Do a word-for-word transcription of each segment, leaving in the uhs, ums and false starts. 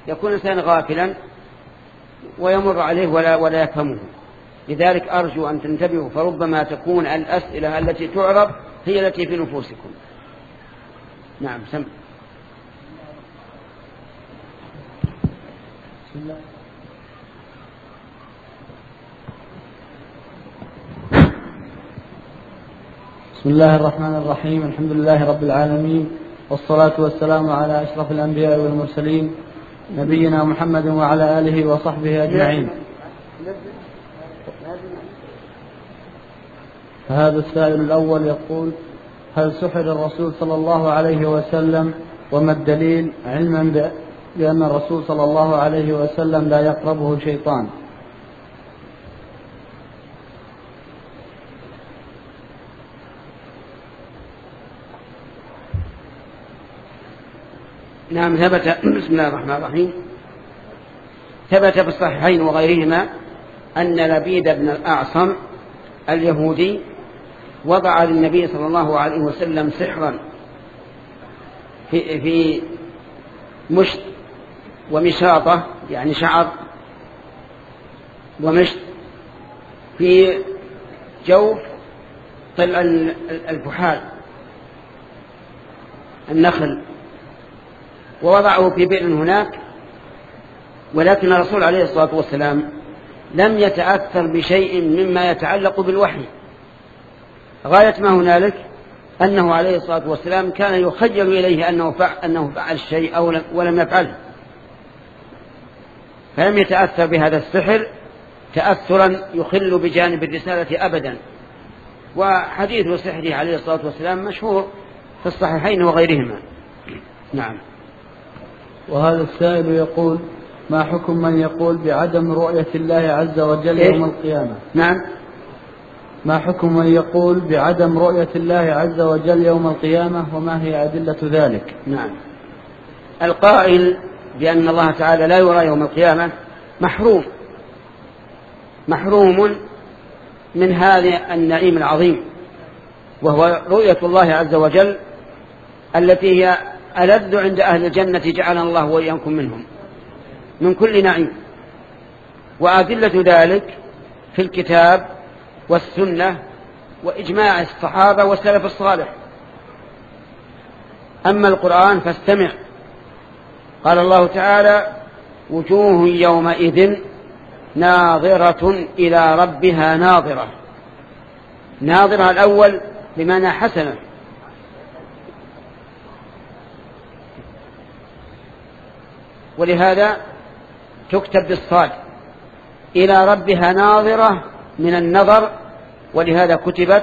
يكون الإنسان غافلا ويمر عليه ولا, ولا يفهمه. لذلك أرجو أن تنتبهوا، فربما تكون الأسئلة التي تعرض هي التي في نفوسكم. نعم سم. بسم الله. بسم الله الرحمن الرحيم. الحمد لله رب العالمين، والصلاة والسلام على أشرف الأنبياء والمرسلين نبينا محمد وعلى آله وصحبه أجمعين. فهذا السائل الأول يقول: هل سحر الرسول صلى الله عليه وسلم؟ وما الدليل، علما بأن الرسول صلى الله عليه وسلم لا يقربه شيطان؟ نعم ثبت. بسم الله الرحمن الرحيم. ثبت في الصحيحين وغيرهما أن لبيد بن الأعصم اليهودي وضع للنبي صلى الله عليه وسلم سحرا في, في مشط ومشاطة، يعني شعر ومشط، في جوف طلع الفحال النخل، ووضعه في بئر هناك. ولكن الرسول عليه الصلاة والسلام لم يتأثر بشيء مما يتعلق بالوحي. غاية ما هنالك أنه عليه الصلاة والسلام كان يخيل إليه أنه فعل, أنه فعل الشيء أو ولم يفعله، فلم يتأثر بهذا السحر تأثرا يخل بجانب الرسالة أبدا. وحديث سحره عليه الصلاة والسلام مشهور في الصحيحين وغيرهما. نعم. وهذا السائل يقول: ما حكم من يقول بعدم رؤية الله عز وجل يوم القيامة؟ نعم. ما حكم من يقول بعدم رؤية الله عز وجل يوم القيامة، وما هي أدلة ذلك؟ نعم. القائل بأن الله تعالى لا يرى يوم القيامة محروم محروم من هذا النعيم العظيم، وهو رؤية الله عز وجل التي هي ألذ عند أهل الجنة، جعلنا الله وإياكم منهم، من كل نعيم. وأدلة ذلك في الكتاب والسنة وإجماع الصحابة والسلف الصالح. أما القرآن فاستمع. قال الله تعالى: وجوه يومئذ ناظرة إلى ربها ناظرة. ناظرة الأول بمعنى حسنة، ولهذا تكتب بالصاد. إلى ربها ناظرة من النظر، ولهذا كتبت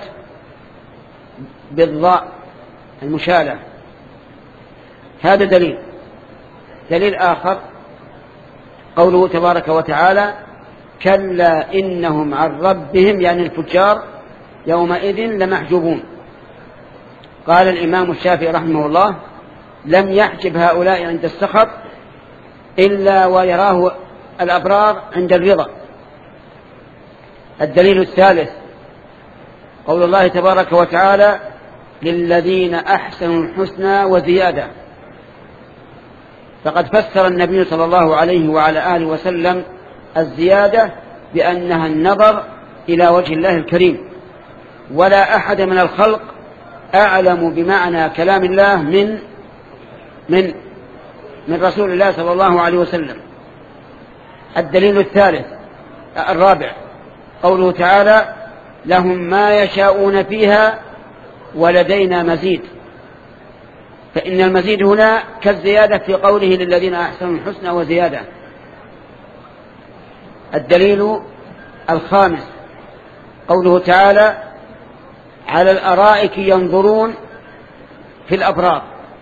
بالضاء المشالة. هذا دليل. دليل آخر قوله تبارك وتعالى: كلا إنهم عن ربهم، يعني الفجار، يومئذ لمحجوبون. قال الإمام الشافعي رحمه الله: لم يحجب هؤلاء عند السخط إلا ويراه الأبرار عند الرضا. الدليل الثالث قول الله تبارك وتعالى: للذين أحسنوا الحسنى وزيادة. فقد فسر النبي صلى الله عليه وعلى آله وسلم الزيادة بأنها النظر إلى وجه الله الكريم، ولا أحد من الخلق أعلم بمعنى كلام الله من من من رسول الله صلى الله عليه وسلم. الدليل الثالث الرابع قوله تعالى: لهم ما يشاءون فيها ولدينا مزيد. فإن المزيد هنا كالزيادة في قوله: للذين أحسنوا الحسنى وزيادة. الدليل الخامس قوله تعالى: على الأرائك ينظرون في الأبرار.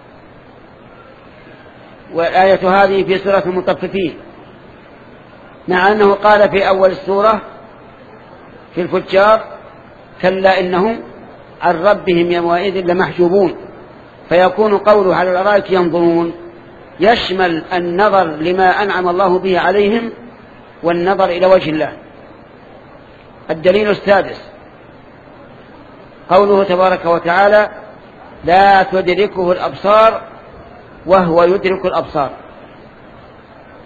والآية هذه في سورة المطففين، مع أنه قال في أول السورة في الفجار: كلا إنهم عن ربهم يومئذ لمحجوبون. فيكون قوله على الأرائك ينظرون يشمل النظر لما أنعم الله به عليهم والنظر إلى وجه الله. الدليل السادس قوله تبارك وتعالى: لا تدركه الأبصار وهو يدرك الأبصار.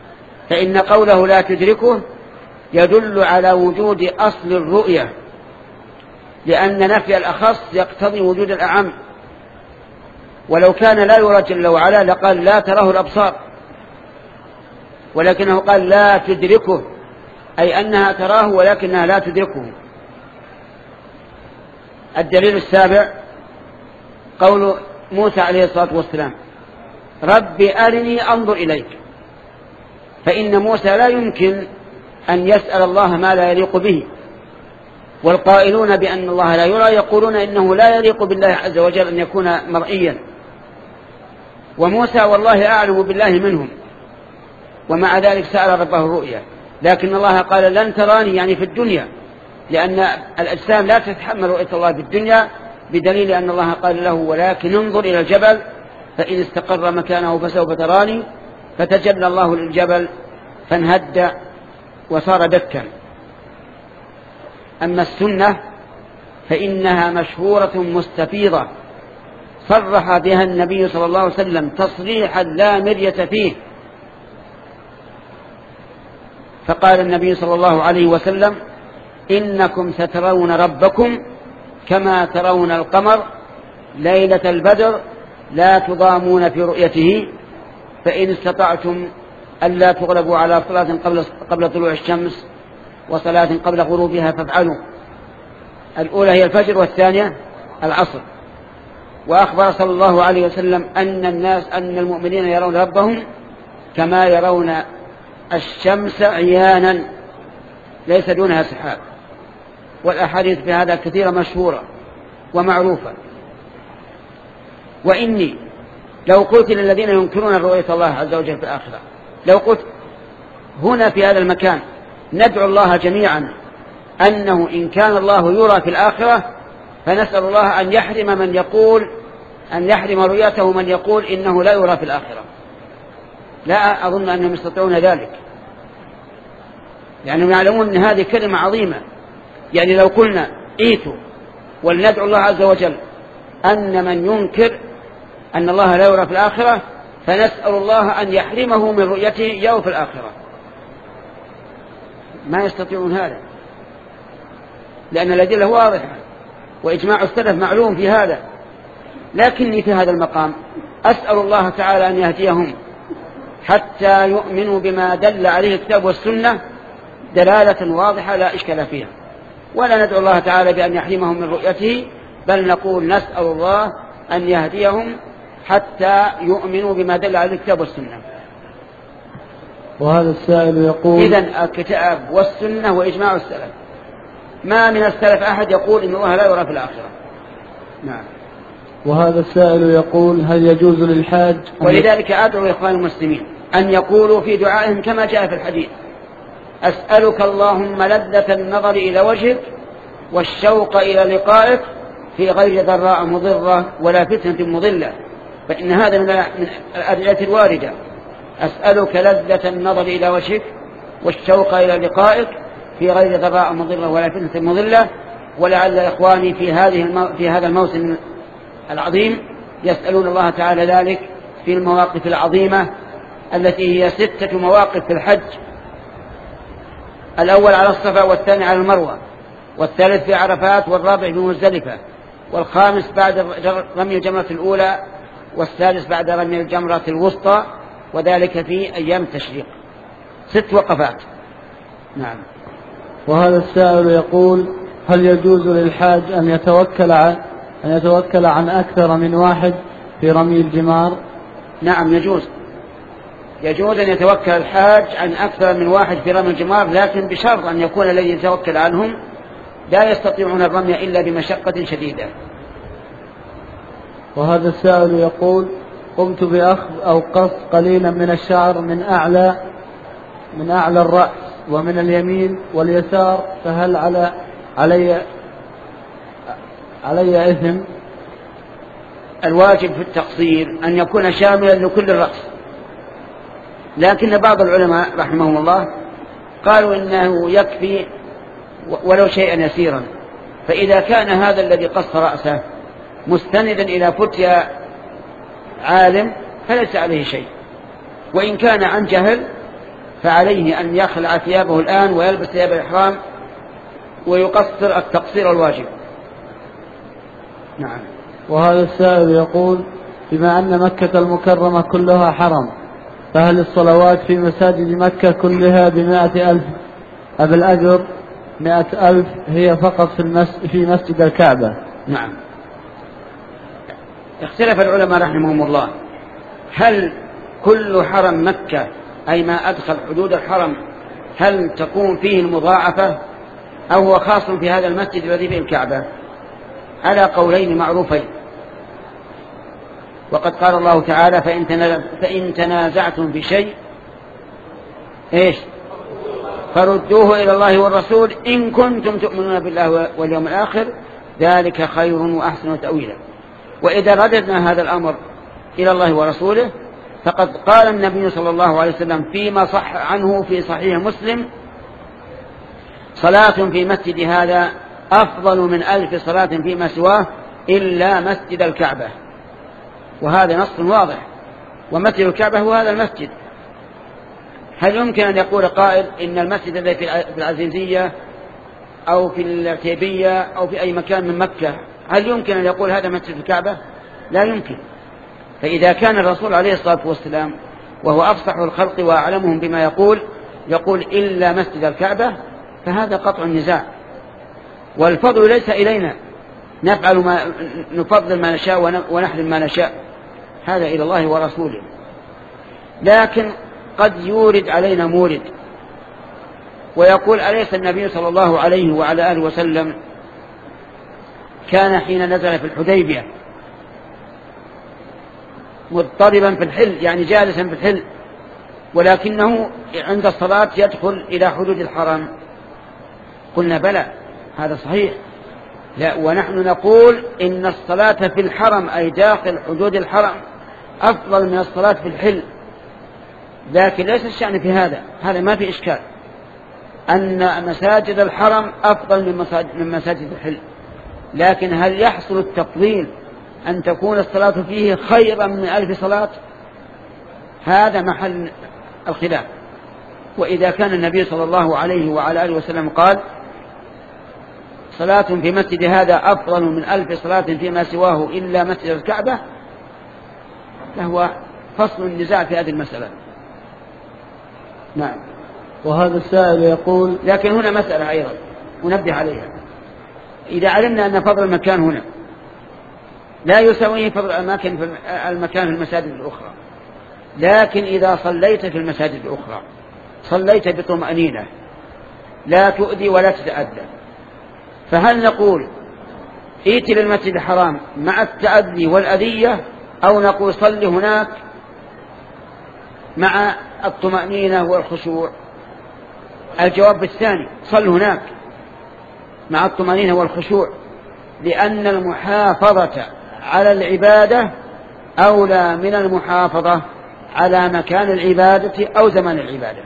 فإن قوله لا تدركه يدل على وجود أصل الرؤية، لأن نفي الأخص يقتضي وجود الأعم، ولو كان لا يرى جل وعلا لقال لا تراه الأبصار، ولكنه قال لا تدركه، أي أنها تراه ولكنها لا تدركه. الدليل السابع قول موسى عليه الصلاة والسلام رب أرني أنظر إليك، فإن موسى لا يمكن أن يسأل الله ما لا يليق به، والقائلون بأن الله لا يرى يقولون إنه لا يليق بالله عز وجل أن يكون مرئيا، وموسى والله أعلم بالله منهم، ومع ذلك سأل ربه الرؤيا، لكن الله قال لن تراني يعني في الدنيا، لأن الأجسام لا تتحمل رؤية الله في الدنيا، بدليل أن الله قال له ولكن انظر إلى الجبل فإن استقر مكانه فسوف تراني، فتجلى الله للجبل فانهد وصار دكا. أما السنة فإنها مشهورة مستفيضة صرح بها النبي صلى الله عليه وسلم تصريحا لا مرية فيه، فقال النبي صلى الله عليه وسلم إنكم سترون ربكم كما ترون القمر ليلة البدر لا تضامون في رؤيته، فإن استطعتم ألا تغلبوا على صلاة قبل, قبل طلوع الشمس وصلاة قبل غروبها فافعلوا. الأولى هي الفجر والثانية العصر. وأخبر صلى الله عليه وسلم أن الناس أن المؤمنين يرون ربهم كما يرون الشمس عيانا ليس دونها سحاب، والأحاديث في هذا كثيرة مشهورة ومعروفة. وإني لو قلت للذين ينكرون رؤية الله عز وجل في الآخرة، لو قلت هنا في هذا المكان ندعو الله جميعا أنه إن كان الله يرى في الآخرة فنسأل الله أن يحرم من يقول أن يحرم رؤيته من يقول إنه لا يرى في الآخرة، لا أظن أنهم يستطيعون ذلك، يعني يعلمون أن هذه كلمة عظيمة. يعني لو قلنا إيتوا ولندعو الله عز وجل أن من ينكر أن الله لا يرى في الآخرة فنسأل الله أن يحرمه من رؤيته يوم في الآخرة، ما يستطيعون هذا، لأن الأدلة واضحة وإجماع السلف معلوم في هذا. لكني في هذا المقام أسأل الله تعالى أن يهديهم حتى يؤمنوا بما دل عليه الكتاب والسنة دلالة واضحة لا إشكال فيها، ولا ندعو الله تعالى بأن يحرمهم من رؤيته، بل نقول نسأل الله أن يهديهم حتى يؤمنوا بما دل عليه الكتاب والسنة. وهذا السائل يقول إذن الكتاب والسنة وإجماع السلف، ما من السلف أحد يقول إن الله لا يرى في الآخرة. نعم. وهذا السائل يقول هل يجوز للحاج، ولذلك أدعو إخوان المسلمين أن يقولوا في دعائهم كما جاء في الحديث أسألك اللهم لذة النظر إلى وجهك والشوق إلى لقائك في غير ضراء مضرة ولا فتنة مضلة، فإن هذا من الأدعية الواردة. أسألك لذة النظر إلى وجهك والشوق إلى لقائك في غير ضراء مضرة ولا فتنة مضلة. ولعل إخواني في هذه المو... في هذا الموسم العظيم يسألون الله تعالى ذلك في المواقف العظيمة التي هي ستة مواقف في الحج: الأول على الصفا، والثاني على المروة، والثالث في عرفات، والرابع في مزدلفة، والخامس بعد رمي الجمرة الأولى، والسادس بعد رمي الجمرة الوسطى، وذلك في أيام التشريق. ست وقفات. نعم. وهذا السائل يقول هل يجوز للحاج أن يتوكل عن أن يتوكل عن أكثر من واحد في رمي الجمار؟ نعم يجوز، يجوز أن يتوكل الحاج عن أكثر من واحد في رمي الجمار، لكن بشرط أن يكون الذي يتوكل عنهم لا يستطيعون الرمي إلا بمشقة شديدة. وهذا السائل يقول قمت بأخذ أو قص قليلا من الشعر من أعلى من أعلى الرأس ومن اليمين واليسار، فهل على علي علي إثم؟ الواجب في التقصير أن يكون شاملا لكل الرأس، لكن بعض العلماء رحمهم الله قالوا إنه يكفي ولو شيئا يسيرا، فإذا كان هذا الذي قص رأسه مستندا إلى فتيا عالم فليس عليه شيء، وإن كان عن جهل فعليه أن يخلع ثيابه الآن ويلبس ثياب الإحرام ويقصر التقصير الواجب. نعم. وهذا السائل يقول: بما أن مكة المكرمة كلها حرم، فهل الصلوات في مساجد مكة كلها بمائة ألف أبل أجر مائة ألف هي فقط في, المس في مسجد الكعبة؟ نعم. اختلف العلماء رحمهم الله، هل كل حرم مكة أي ما أدخل حدود الحرم هل تكون فيه المضاعفة أو هو خاص في هذا المسجد الذي فيه الكعبة؟ على قولين معروفين. وقد قال الله تعالى: فإن تنازعتم في شيء إيش فردوه إلى الله والرسول إن كنتم تؤمنون بالله واليوم الآخر ذلك خير وأحسن تأويلا. وإذا رددنا هذا الأمر إلى الله ورسوله فقد قال النبي صلى الله عليه وسلم فيما صح عنه في صحيح مسلم: صلاة في مسجد هذا أفضل من ألف صلاة فيما سواه إلا مسجد الكعبة. وهذا نص واضح، ومسجد الكعبة هو هذا المسجد. هل يمكن أن يقول قائل إن المسجد الذي في العزيزية أو في العتيبية أو في أي مكان من مكة هل يمكن أن يقول هذا مسجد الكعبة؟ لا يمكن. فإذا كان الرسول عليه الصلاة والسلام وهو أفصح الخلق وأعلمهم بما يقول يقول إلا مسجد الكعبة فهذا قطع النزاع. والفضل ليس إلينا نفعل ما نفضل ما نشاء ونحرم ما نشاء، هذا إلى الله ورسوله. لكن قد يورد علينا مورد ويقول: أليس النبي صلى الله عليه وعلى آله وسلم كان حين نزل في الحديبية مضطربا في الحل، يعني جالسا في الحل، ولكنه عند الصلاة يدخل إلى حدود الحرم؟ قلنا: بلى، هذا صحيح. لا، ونحن نقول إن الصلاة في الحرم أي داخل حدود الحرم أفضل من الصلاة في الحل. لكن ليس الشأن في هذا، هذا ما في إشكال أن مساجد الحرم أفضل من مساجد, من مساجد الحل. لكن هل يحصل التفضيل أن تكون الصلاة فيه خيرا من ألف صلاة؟ هذا محل الخلاف. وإذا كان النبي صلى الله عليه وعلى آله وسلم قال: صلاة في مسجد هذا أفضل من ألف صلاة فيما سواه إلا مسجد الكعبة، فهو فصل النزاع في هذه المسألة. نعم. وهذا السائل يقول: لكن هنا مسألة أيضا ونبه عليها. إذا علمنا أن فضل المكان هنا لا يساويه فضل الأماكن في المكان في المساجد الأخرى، لكن إذا صليت في المساجد الأخرى صليت بطمأنينة لا تؤذي ولا تتأذى، فهل نقول ائت للمسجد الحرام مع التأذي والأذية، أو نقول صل هناك مع الطمأنينة والخشوع؟ الجواب الثاني: صل هناك مع الطمأنينة والخشوع، لأن المحافظة على العبادة أولى من المحافظة على مكان العبادة أو زمان العبادة.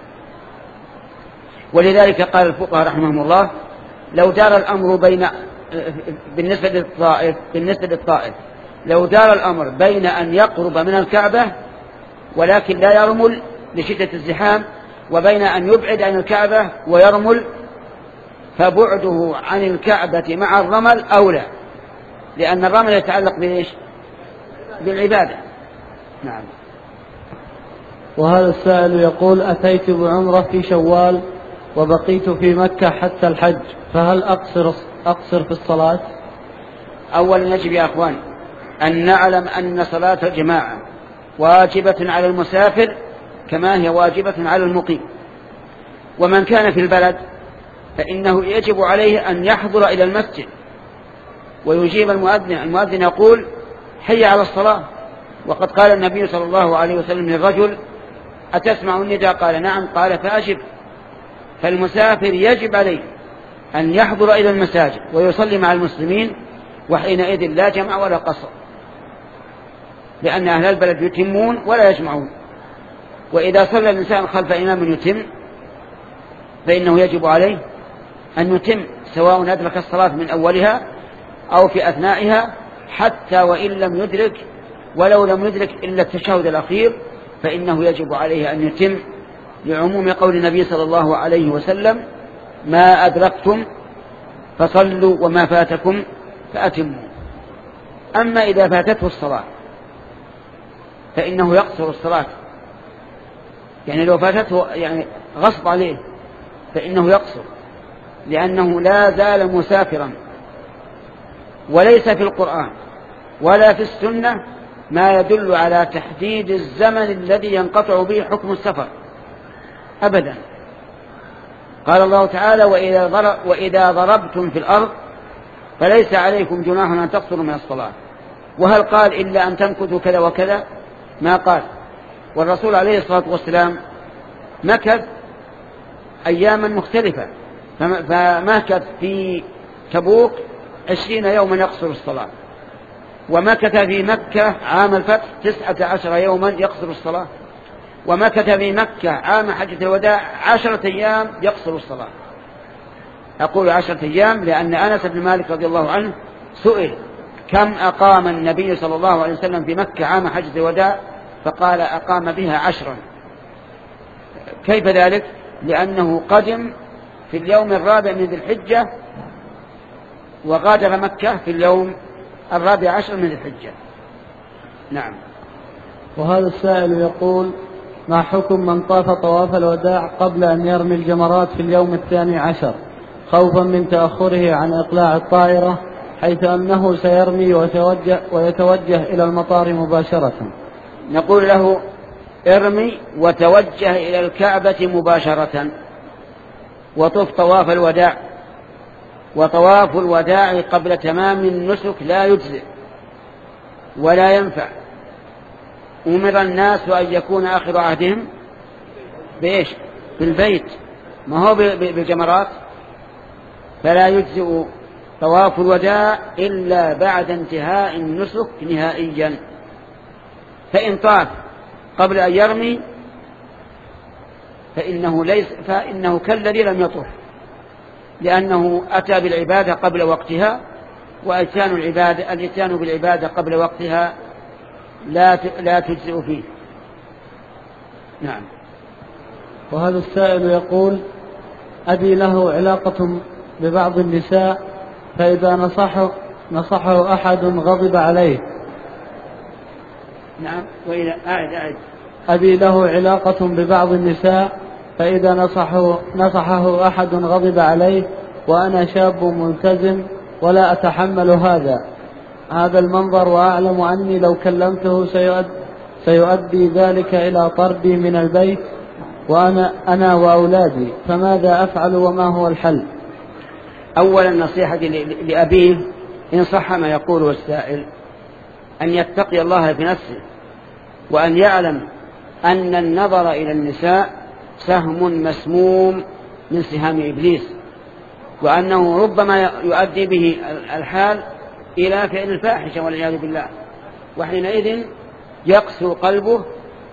ولذلك قال الفقهاء رحمهم الله: لو دار الأمر بين بالنسبة للطائف بالنسبة للطائف لو دار الأمر بين أن يقرب من الكعبة ولكن لا يرمل لشدة الزحام، وبين أن يبعد عن الكعبة ويرمل، فبعده عن الكعبة مع الرمل أولى، لأن الرمل يتعلق بإيش؟ بالعبادة. نعم. وهذا السائل يقول: أتيت بعمرة في شوال وبقيت في مكة حتى الحج، فهل أقصر, أقصر في الصلاة؟ أولا يجب يا أخوان أن نعلم أن صلاة الجماعة واجبة على المسافر كما هي واجبة على المقيم. ومن كان في البلد فإنه يجب عليه أن يحضر إلى المسجد ويجيب المؤذن. المؤذن يقول: حي على الصلاة. وقد قال النبي صلى الله عليه وسلم للرجل: أتسمع النداء؟ قال: نعم. قال: فأجب. فالمسافر يجب عليه أن يحضر إلى المساجد ويصلي مع المسلمين، وحينئذ لا جمع ولا قصر، لأن أهل البلد يتمون ولا يجمعون. وإذا صلى الإنسان خلف إمام يتم فإنه يجب عليه أن يتم، سواء أدرك الصلاة من أولها أو في أثنائها، حتى وإن لم يدرك ولو لم يدرك إلا التشهد الأخير فإنه يجب عليه أن يتم لعموم قول النبي صلى الله عليه وسلم: ما أدركتم فصلوا وما فاتكم فأتموا. أما إذا فاتته الصلاة فإنه يقصر الصلاة، يعني لو فاتته يعني غصب عليه فإنه يقصر، لأنه لا زال مسافرا، وليس في القرآن ولا في السنة ما يدل على تحديد الزمن الذي ينقطع به حكم السفر أبدا. قال الله تعالى: وإذا, ضرب وإذا ضربتم في الأرض فليس عليكم جناح أن تقصروا من الصلاة. وهل قال إلا أن تمكثوا كذا وكذا؟ ما قال. والرسول عليه الصلاة والسلام مكث أياما مختلفة، فمكث في تبوك عشرين يوما يقصر الصلاة، ومكث في مكة عام الفتح تسعة عشر يوما يقصر الصلاة، ومكث في مكة عام حجة الوداع عشرة أيام يقصر الصلاة. أقول عشرة أيام لأن أنس بن مالك رضي الله عنه سئل: كم أقام النبي صلى الله عليه وسلم في مكة عام حجة الوداع؟ فقال: أقام بها عشرا. كيف ذلك؟ لأنه قدم في اليوم الرابع من ذي الحجة وغادر مكة في اليوم الرابع عشر من ذي الحجة. نعم. وهذا السائل يقول: ما حكم من طاف طواف الوداع قبل أن يرمي الجمرات في اليوم الثاني عشر خوفا من تأخره عن إقلاع الطائرة، حيث أنه سيرمي ويتوجه, ويتوجه إلى المطار مباشرة؟ نقول له: ارمي وتوجه إلى الكعبة مباشرة وطف طواف الوداع. وطواف الوداع قبل تمام النسك لا يجزئ ولا ينفع. أمر الناس أن يكون آخر عهدهم بإيش؟ بالبيت، ما هو بالجمرات. فلا يجزئ طواف الوداع إلا بعد انتهاء النسك نهائيا. فإن طاف قبل أن يرمي فإنه, ليس فإنه كالذي لم يطف، لأنه أتى بالعبادة قبل وقتها، وإتيان العبادة الإتيان بالعبادة قبل وقتها لا لا تجزئ فيه. نعم. وهذا السائل يقول: أبي له علاقة ببعض النساء، فإذا نصحه, نصحه أحد غضب عليه. نعم. وإذا أعد أعد أبي له علاقة ببعض النساء، فإذا نصحه, نصحه أحد غضب عليه، وأنا شاب ملتزم ولا أتحمل هذا هذا المنظر، وأعلم أني لو كلمته سيؤدي, سيؤدي ذلك إلى طردي من البيت وأنا أنا وأولادي، فماذا أفعل وما هو الحل؟ أولا نصيحة لأبيه إن صح ما يقوله السائل أن يتقي الله في نفسه، وأن يعلم أن النظر إلى النساء سهم مسموم من سهام إبليس، وأنه ربما يؤدي به الحال إلى فعل الفاحشة والعياذ بالله. وحينئذ يقسو قلبه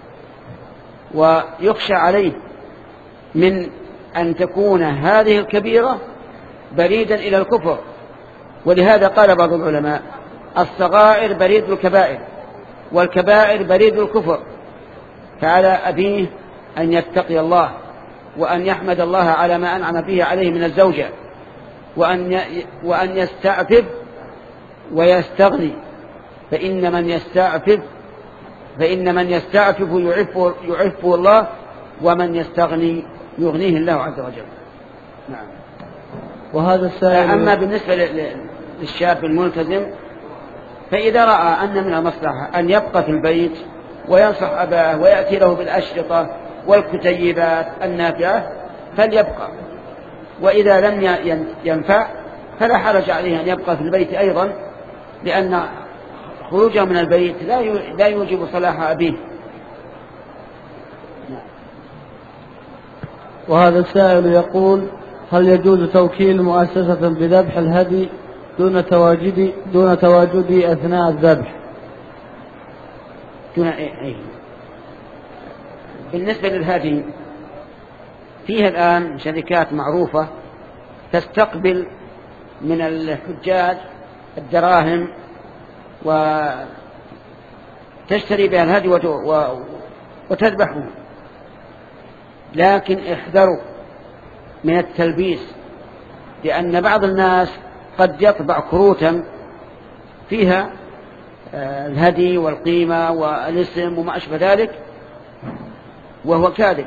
ويخشى عليه من أن تكون هذه الكبيرة بريدا إلى الكفر. ولهذا قال بعض العلماء: الصغائر بريد الكبائر، والكبائر بريد الكفر. فعلى أبيه أن يتقي الله، وأن يحمد الله على ما أنعم به عليه من الزوجة، وأن وأن يستعفف ويستغني، فإن من يستعفف فإن من يستعفف يعفه, يعفه الله، ومن يستغني يغنيه الله عز وجل. نعم. وهذا السائل: أما بالنسبة للشاب الملتزم فإذا رأى أن من المصلحة أن يبقى في البيت وينصح أباه ويأتي له بالأشرطة والكتيبات النافعة فليبقى، وإذا لم ينفع فلا حرج عليه أن يبقى في البيت أيضا، لأن خروجه من البيت لا يوجب صلاح أبيه. وهذا السائل يقول: هل يجوز توكيل مؤسسة بذبح الهدي دون تواجدي دون تواجدي أثناء الذبح؟ دون إيه؟ بالنسبة للهدي فيها الآن شركات معروفة تستقبل من الحجاج الدراهم وتشتري بها الهدي وتذبحه. لكن احذروا من التلبيس، لأن بعض الناس قد يطبع كروتا فيها الهدي والقيمة والاسم وما أشبه ذلك وهو كاذب.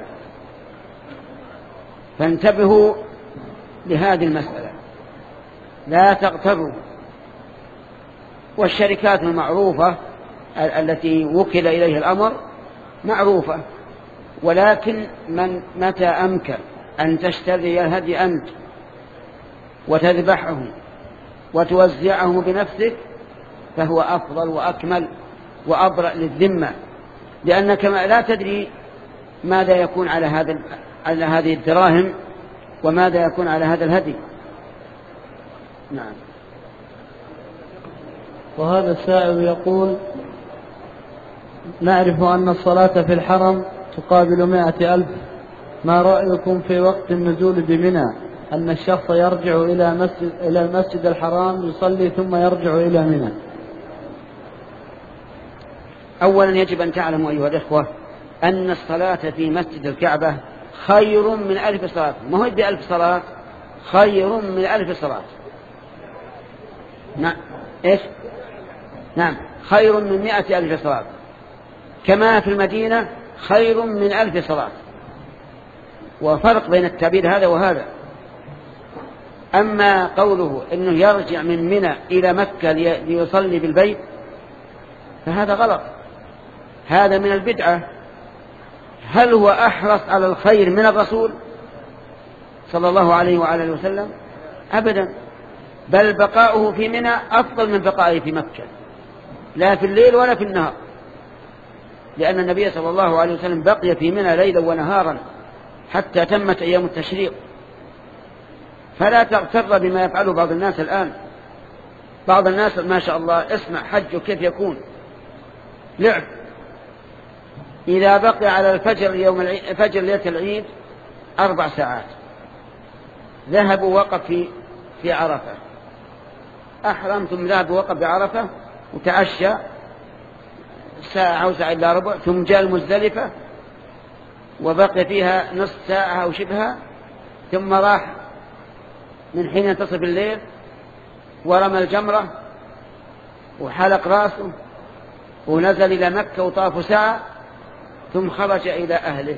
فانتبهوا لهذه المسألة، لا تغتروا. والشركات المعروفة التي وكل إليها الأمر معروفة، ولكن من متى أمكن أن تشتري الهدي أنت وتذبحه وتوزعه بنفسك فهو أفضل وأكمل وأبرأ للذمة، لأنك لا تدري ماذا يكون على هذا على هذه الدراهم وماذا يكون على هذا الهدي. نعم. وهذا السائل يقول: نعرف أن الصلاة في الحرم تقابل مائة ألف، ما رأيكم في وقت النزول بمنى أن الشخص يرجع إلى مسجد إلى المسجد الحرام يصلي ثم يرجع إلى منى؟ أولا يجب أن تعلموا أيها الإخوة أن الصلاة في مسجد الكعبة خير من ألف صلاة، ما هو بألف صلاة، خير من ألف صلاة. نعم. إيش؟ نعم، خير من مئة ألف صلاة، كما في المدينة خير من ألف صلاة. وفرق بين التعبير هذا وهذا. أما قوله أنه يرجع من منى إلى مكة ليصلي بالبيت فهذا غلط، هذا من البدعة. هل هو أحرص على الخير من الرسول صلى الله عليه وعلى آله وسلم؟ أبدا، بل بقاؤه في منى أفضل من بقائه في مكة، لا في الليل ولا في النهار، لأن النبي صلى الله عليه وسلم بقي في منى ليلا ونهارا حتى تمت أيام التشريق. فلا تغتر بما يفعله بعض الناس الآن. بعض الناس ما شاء الله اسمع حجه كيف يكون لعب، إذا بقي على الفجر يوم العيد فجر ليلة العيد أربع ساعات ذهبوا وقف في في عرفة، أحرم ثم ذهب وقف بعرفة وتعشى ساعة أو ساعة إلا ربع، ثم جاء المزدلفة وبقي فيها نصف ساعة أو شبهها، ثم راح من حين ينتصف الليل ورمى الجمرة وحلق راسه ونزل إلى مكة وطاف ساعة ثم خرج إلى أهله.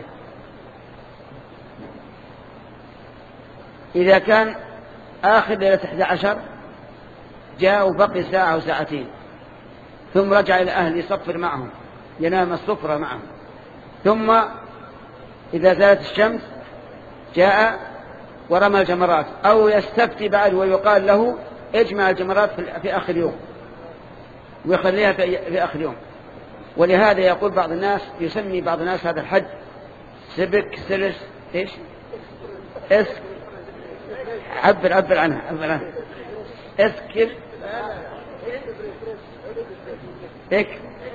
إذا كان آخر ليلة أحد عشر جاء وبقي ساعة وساعتين ثم رجع إلى أهله يصفر معهم ينام الصفرة معهم، ثم إذا زالت الشمس جاء ورمى الجمرات، أو يستفتي بعد ويقال له اجمع الجمرات في آخر يوم ويخليها في آخر يوم. ولهذا يقول بعض الناس، يسمي بعض الناس هذا الحج سبك سلس إيش إس عبر عبر عنها عبر عنها اسكر إك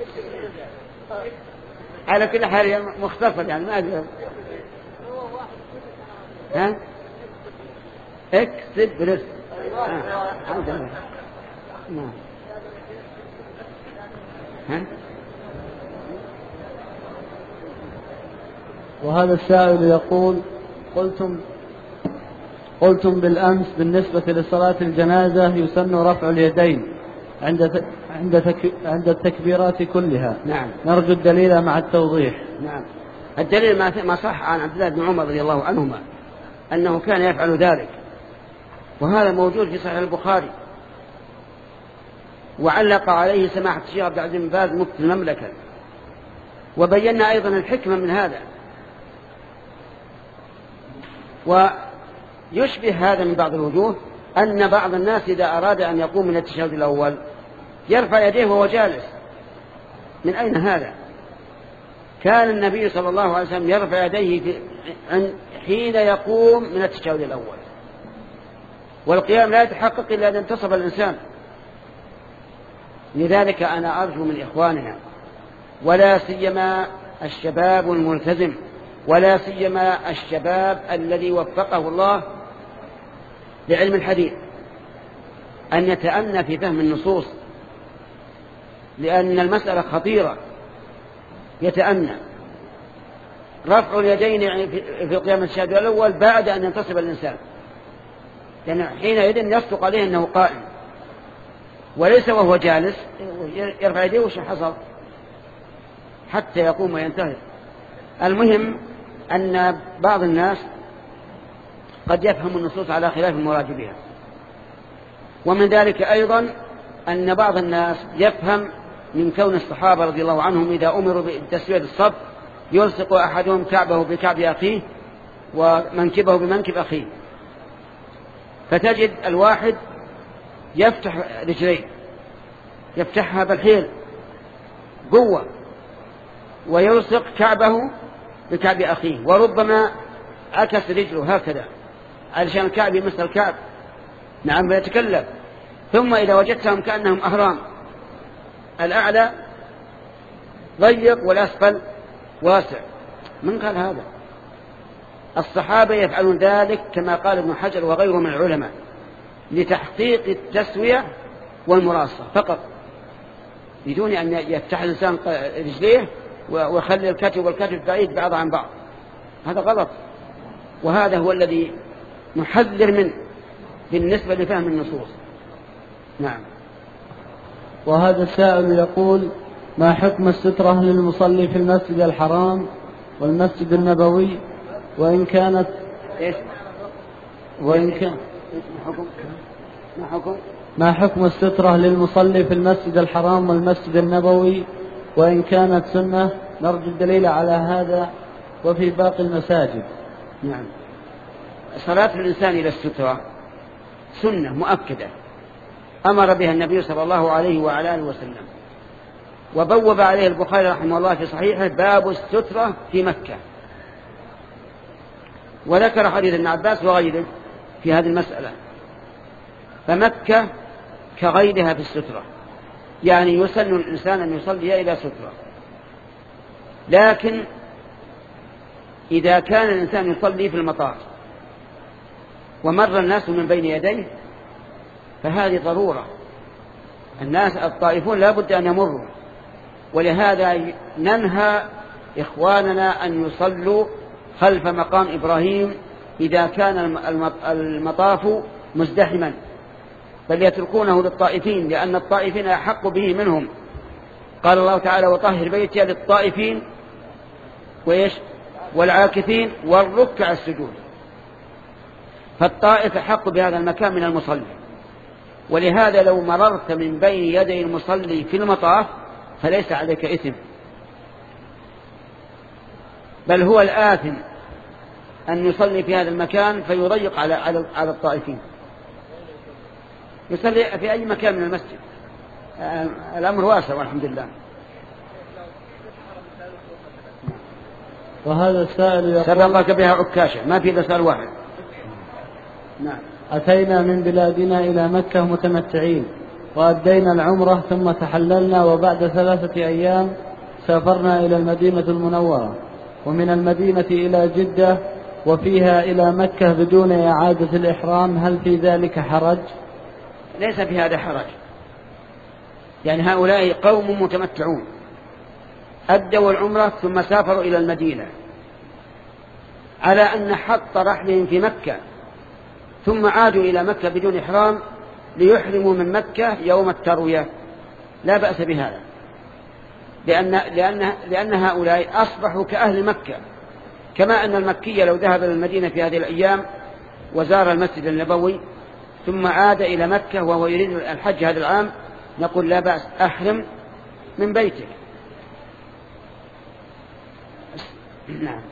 على كل حال مختصر يعني ما أدري. ها اكسب رزق. نعم. ها وهذا السائل يقول: قلتم قلتم بالأمس بالنسبة لصلاة الجنازة يسن رفع اليدين عند عند عند التكبيرات كلها. نعم. نرجو الدليل مع التوضيح. نعم. الدليل ما صح عن عبد الله بن عمر رضي الله عنهما أنه كان يفعل ذلك، وهذا موجود في صحيح البخاري، وعلق عليه سماحة الشيخ عبد العزيز بن باز مفتي المملكة، وبينا أيضا الحكمة من هذا. ويشبه هذا من بعض الوجوه أن بعض الناس إذا أراد أن يقوم من التشهد الأول يرفع يديه وهو جالس. من أين هذا؟ كان النبي صلى الله عليه وسلم يرفع يديه حين يقوم من التشهد الأول، والقيام لا يتحقق إلا أن ينتصب الإنسان. لذلك أنا أرجو من إخواننا ولا سيما الشباب الملتزم ولا سيما الشباب الذي وفقه الله لعلم الحديث أن يتأنى في فهم النصوص، لأن المسألة خطيرة. يتأنى رفع اليدين في قيام التشهد الأول بعد أن ينتصب الإنسان، لأن يعني حينئذ يصدق عليه أنه قائم، وليس وهو جالس يرفع يديه وش حصل حتى يقوم وينتهي. المهم أن بعض الناس قد يفهم النصوص على خلاف المراد بها، ومن ذلك أيضا أن بعض الناس يفهم من كون الصحابة رضي الله عنهم إذا أمروا بتسوية الصف يلصق أحدهم كعبه بكعب أخيه ومنكبه بمنكب أخيه، فتجد الواحد يفتح رجليه يفتحها بالحيل قوة ويلصق كعبه بكعب أخيه، وربما عكس رجله هكذا علشان الكعب مثل الكعب، نعم فيتكلم. ثم إذا وجدتهم كأنهم أهرام، الأعلى ضيق والأسفل واسع، من قال هذا؟ الصحابة يفعلون ذلك كما قال ابن حجر وغيره من العلماء لتحقيق التسوية والمراصة فقط، بدون أن يفتح الإنسان رجليه ويخلي الكتف والكتف بعيد بعض عن بعض، هذا غلط، وهذا هو الذي نحذر منه بالنسبة لفهم النصوص. نعم. وهذا السائل يقول: ما حكم السترة للمصلي في المسجد الحرام والمسجد النبوي وإن كانت إيش؟ وإن كان ما حكم ما حكم السترة للمصلي في المسجد الحرام والمسجد النبوي وإن كانت سنة؟ نرجو الدليل على هذا وفي باقي المساجد. نعم. صلاة الإنسان إلى السترة سنة مؤكدة أمر بها النبي صلى الله عليه وعلى آله وسلم، وبوب عليه البخاري رحمه الله في صحيحه باب السترة في مكة، وذكر حديث ابن عباس وغيره في هذه المسألة. فمكة كغيرها في السترة، يعني يسن الإنسان أن يصلي إلى سترة، لكن إذا كان الإنسان يصلي في المطار ومر الناس من بين يديه فهذه ضرورة، الناس الطائفون لا بد أن يمروا، ولهذا ننهى إخواننا أن يصلوا خلف مقام إبراهيم إذا كان المطاف مزدحما، بل يتركونه للطائفين، لأن الطائفين أحق به منهم. قال الله تعالى: وطهر بيتي للطائفين وإيش والعاكفين والركع السجود، فالطائف أحق بهذا المكان من المصلي، ولهذا لو مررت من بين يدي المصلي في المطاف فليس عليك إثم، بل هو الآثم أن يصلي في هذا المكان فيضيق على على على الطائفين. يصلي في أي مكان من المسجد، الأمر واسع والحمد لله. وهذا السائل يقول: سبقك بها عكاشة، ما في سؤال واحد. نعم. أتينا من بلادنا إلى مكة متمتعين وأدينا العمرة ثم تحللنا، وبعد ثلاثة أيام سافرنا إلى المدينة المنورة، ومن المدينة إلى جدة وفيها إلى مكة بدون إعادة الإحرام، هل في ذلك حرج؟ ليس في هذا حرج، يعني هؤلاء قوم متمتعون أدوا العمرة ثم سافروا إلى المدينة على أن حط رحلهم في مكة ثم عادوا إلى مكة بدون إحرام ليحرموا من مكة يوم التروية، لا بأس بهذا، لأن, لأن, لأن هؤلاء أصبحوا كأهل مكة، كما أن المكي لو ذهب إلى المدينة في هذه الأيام وزار المسجد النبوي ثم عاد إلى مكة وهو يريد الحج هذا العام نقول لا بأس، أحرم من بيتك. نعم.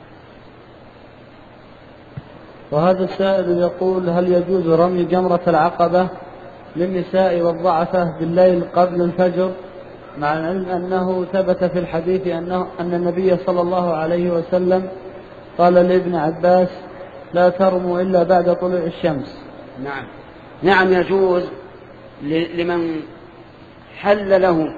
وهذا السائل يقول: هل يجوز رمي جمرة العقبة للنساء والضعفة بالليل قبل الفجر، مع العلم أنه ثبت في الحديث أنه أن النبي صلى الله عليه وسلم قال لابن عباس: لا ترموا إلا بعد طلوع الشمس؟ نعم نعم يجوز لمن حل له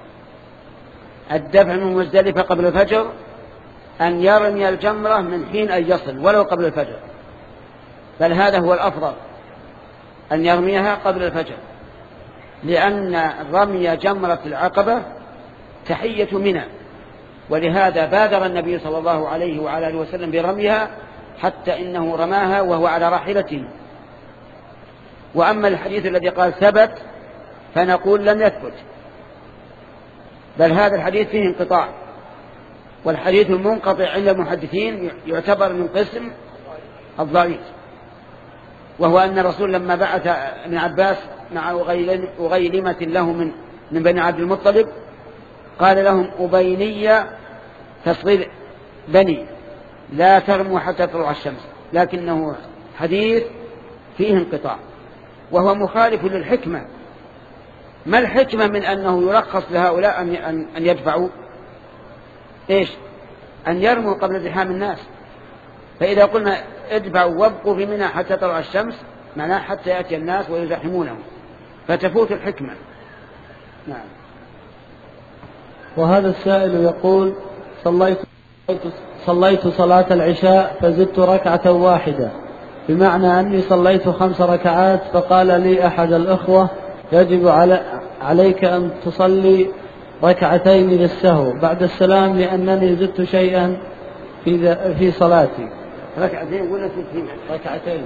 الدفع من مزدلفة قبل الفجر أن يرمي الجمرة من حين أن يصل ولو قبل الفجر، بل هذا هو الأفضل أن يرميها قبل الفجر، لأن رمي جمرة العقبة تحية منى ولهذا بادر النبي صلى الله عليه وعلى آله وسلم برميها حتى إنه رماها وهو على راحلته. وأما الحديث الذي قال ثبت فنقول لم يثبت، بل هذا الحديث فيه انقطاع، والحديث المنقطع عند المحدثين يعتبر من قسم الضعيف، وهو أن الرسول لما بعث ابن عباس مع أغيلمة له من من بني عبد المطلب قال لهم أبيني تصغير بني لا ترموا حتى تطلع الشمس، لكنه حديث فيه انقطاع وهو مخالف للحكمة. ما الحكمة من أنه يرخص لهؤلاء أن يدفعوا إيش؟ أن يرموا قبل زحام الناس. فإذا قلنا ادفعوا وابقوا في منى حتى تطلع الشمس معناه حتى يأتي الناس ويزاحمونهم، فتفوت الحكمة. نعم. وهذا السائل يقول صليت صليت صلاة العشاء فزدت ركعة واحدة، بمعنى أني صليت خمس ركعات، فقال لي أحد الأخوة يجب على عليك أن تصلي ركعتين للسهو بعد السلام لأنني زدت شيئا في في صلاتي. ركعتين ولا ستين؟ ركعتين.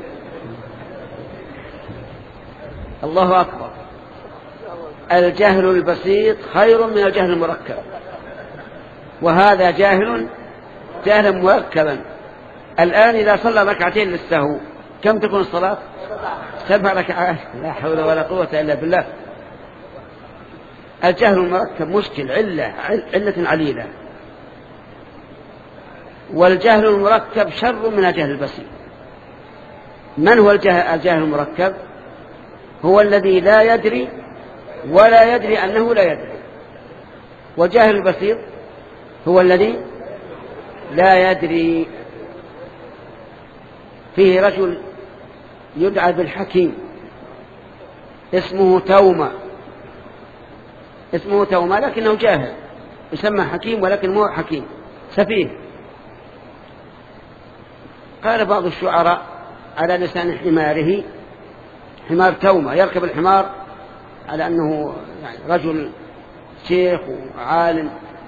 الله أكبر. الجهل البسيط خير من الجهل المركب، وهذا جاهل جهلا مركبا. الآن إذا صلى ركعتين للسهو كم تكون الصلاة؟ سبع ركعات. لا حول ولا قوة إلا بالله. الجهل المركب مشكل، علة علة عليلة، والجهل المركب شر من الجهل البسيط. من هو الجهل المركب؟ هو الذي لا يدري ولا يدري أنه لا يدري. والجهل البسيط هو الذي لا يدري. فيه رجل يدعى بالحكيم اسمه توما، اسمه توما لكنه جاهل، يسمى حكيم ولكن مو حكيم، سفيه. قال بعض الشعراء على لسان حماره، حمار توما، يركب الحمار على أنه يعني رجل شيخ وعالم.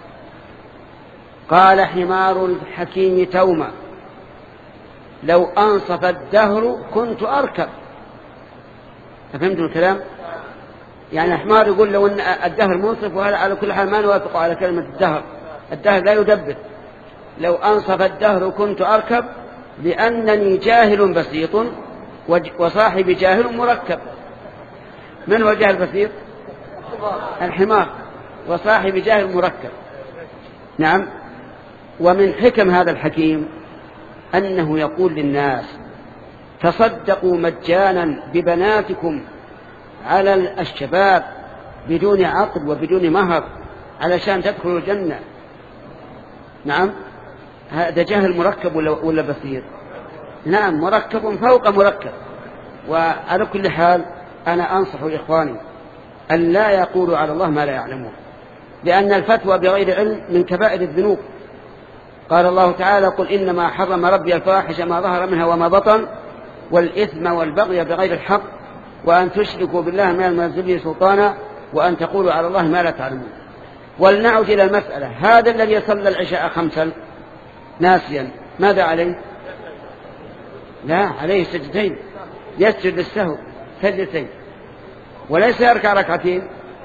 قال حمار الحكيم توما لو أنصف الدهر كنت أركب. فهمتوا الكلام؟ يعني حمار يقول لو أن الدهر منصف، وهذا على كل حال ما نوافق على كلمة الدهر، الدهر لا يدبر. لو أنصف الدهر كنت أركب لأنني جاهل بسيط وصاحبي جاهل مركب. من هو الجاهل البسيط؟ الحمار، وصاحبي جاهل مركب. نعم. ومن حكم هذا الحكيم أنه يقول للناس تصدقوا مجانا ببناتكم على الشباب بدون عقد وبدون مهر علشان تدخلوا الجنة. نعم. هذا جهل مركب ولا بسيط؟ نعم، مركب فوق مركب. وعلى كل حال أنا أنصح إخواني أن لا يقولوا على الله ما لا يعلمون، لأن الفتوى بغير علم من كبائر الذنوب. قال الله تعالى قل إنما حرم ربي الفواحش ما ظهر منها وما بطن والإثم والبغي بغير الحق وأن تشركوا بالله ما لم ينزل به سلطانا وأن تقولوا على الله ما لا تعلمون. ولنعود إلى المسألة. هذا الذي يصلى العشاء خمسا ناسيا ماذا عليه؟ لا، عليه سجدتين، يسجد للسهو سجدتين، وليس يركع ركعتين.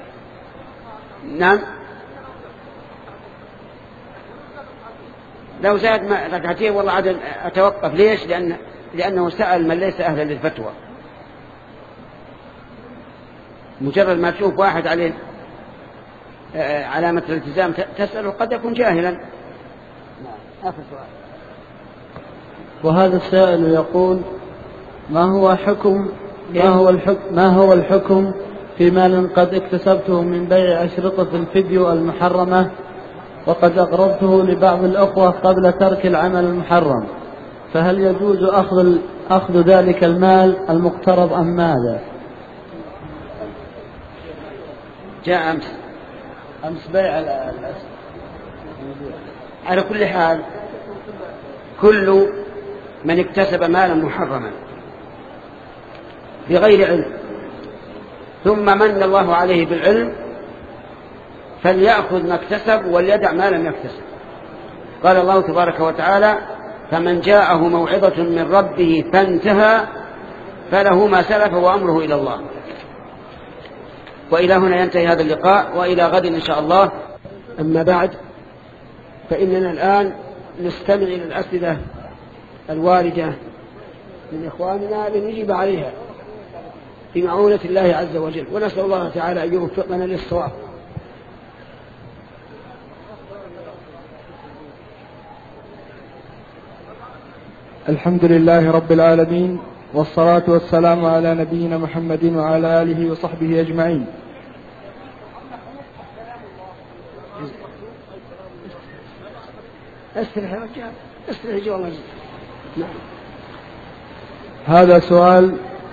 نعم، لو زاد ركعتين والله عاد أتوقف. ليش؟ لأن لأنه سأل من ليس أهلا للفتوى. مجرد ما تشوف واحد عليه علامة الالتزام تسأله قد يكون جاهلا. آخر سؤال. وهذا السائل يقول ما هو حكم ما هو الحكم ما هو الحكم في مال قد اكتسبته من بيع أشرطة الفيديو المحرمة وقد أقرضته لبعض الأخوة قبل ترك العمل المحرم، فهل يجوز أخذ أخذ ذلك المال المقترض أم ماذا؟ جاء أمس أمس بيع الأسر. على كل حال كل من اكتسب مالا محرما بغير علم ثم من الله عليه بالعلم فليأخذ ما اكتسب وليدع ما لم يكتسب. قال الله تبارك وتعالى: فمن جاءه موعظة من ربه فانتهى فله ما سلف وأمره إلى الله. وإلى هنا ينتهي هذا اللقاء، وإلى غد إن شاء الله. أما بعد، فإننا الآن نستمع إلى الأسئلة الواردة من إخواننا لنجيب عليها بمعونة الله عز وجل، ونسأل الله تعالى أن يوفقنا للصواب. الحمد لله رب العالمين، والصلاة والسلام على نبينا محمد وعلى آله وصحبه أجمعين. استرح يا رجال، استرح جوالك. نعم. هذا سؤال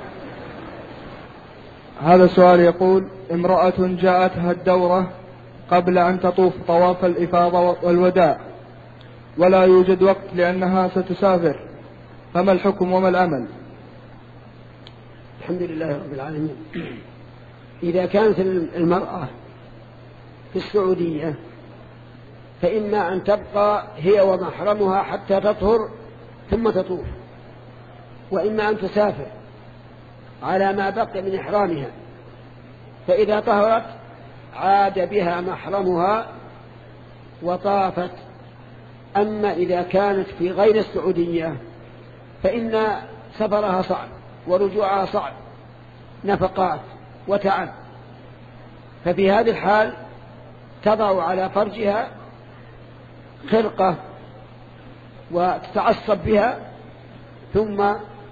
هذا سؤال يقول: امرأة جاءتها الدورة قبل أن تطوف طواف الإفاضة والوداع، ولا يوجد وقت لأنها ستسافر، فما الحكم وما العمل؟ الحمد لله رب العالمين. إذا كانت المرأة في السعودية فإما أن تبقى هي ومحرمها حتى تطهر ثم تطوف، وإما أن تسافر على ما بقي من إحرامها، فإذا طهرت عاد بها محرمها وطافت. أما إذا كانت في غير السعودية فإن سفرها صعب ورجوعها صعب، نفقات وتعب، ففي هذه الحال تضع على فرجها خرقة وتتعصب بها ثم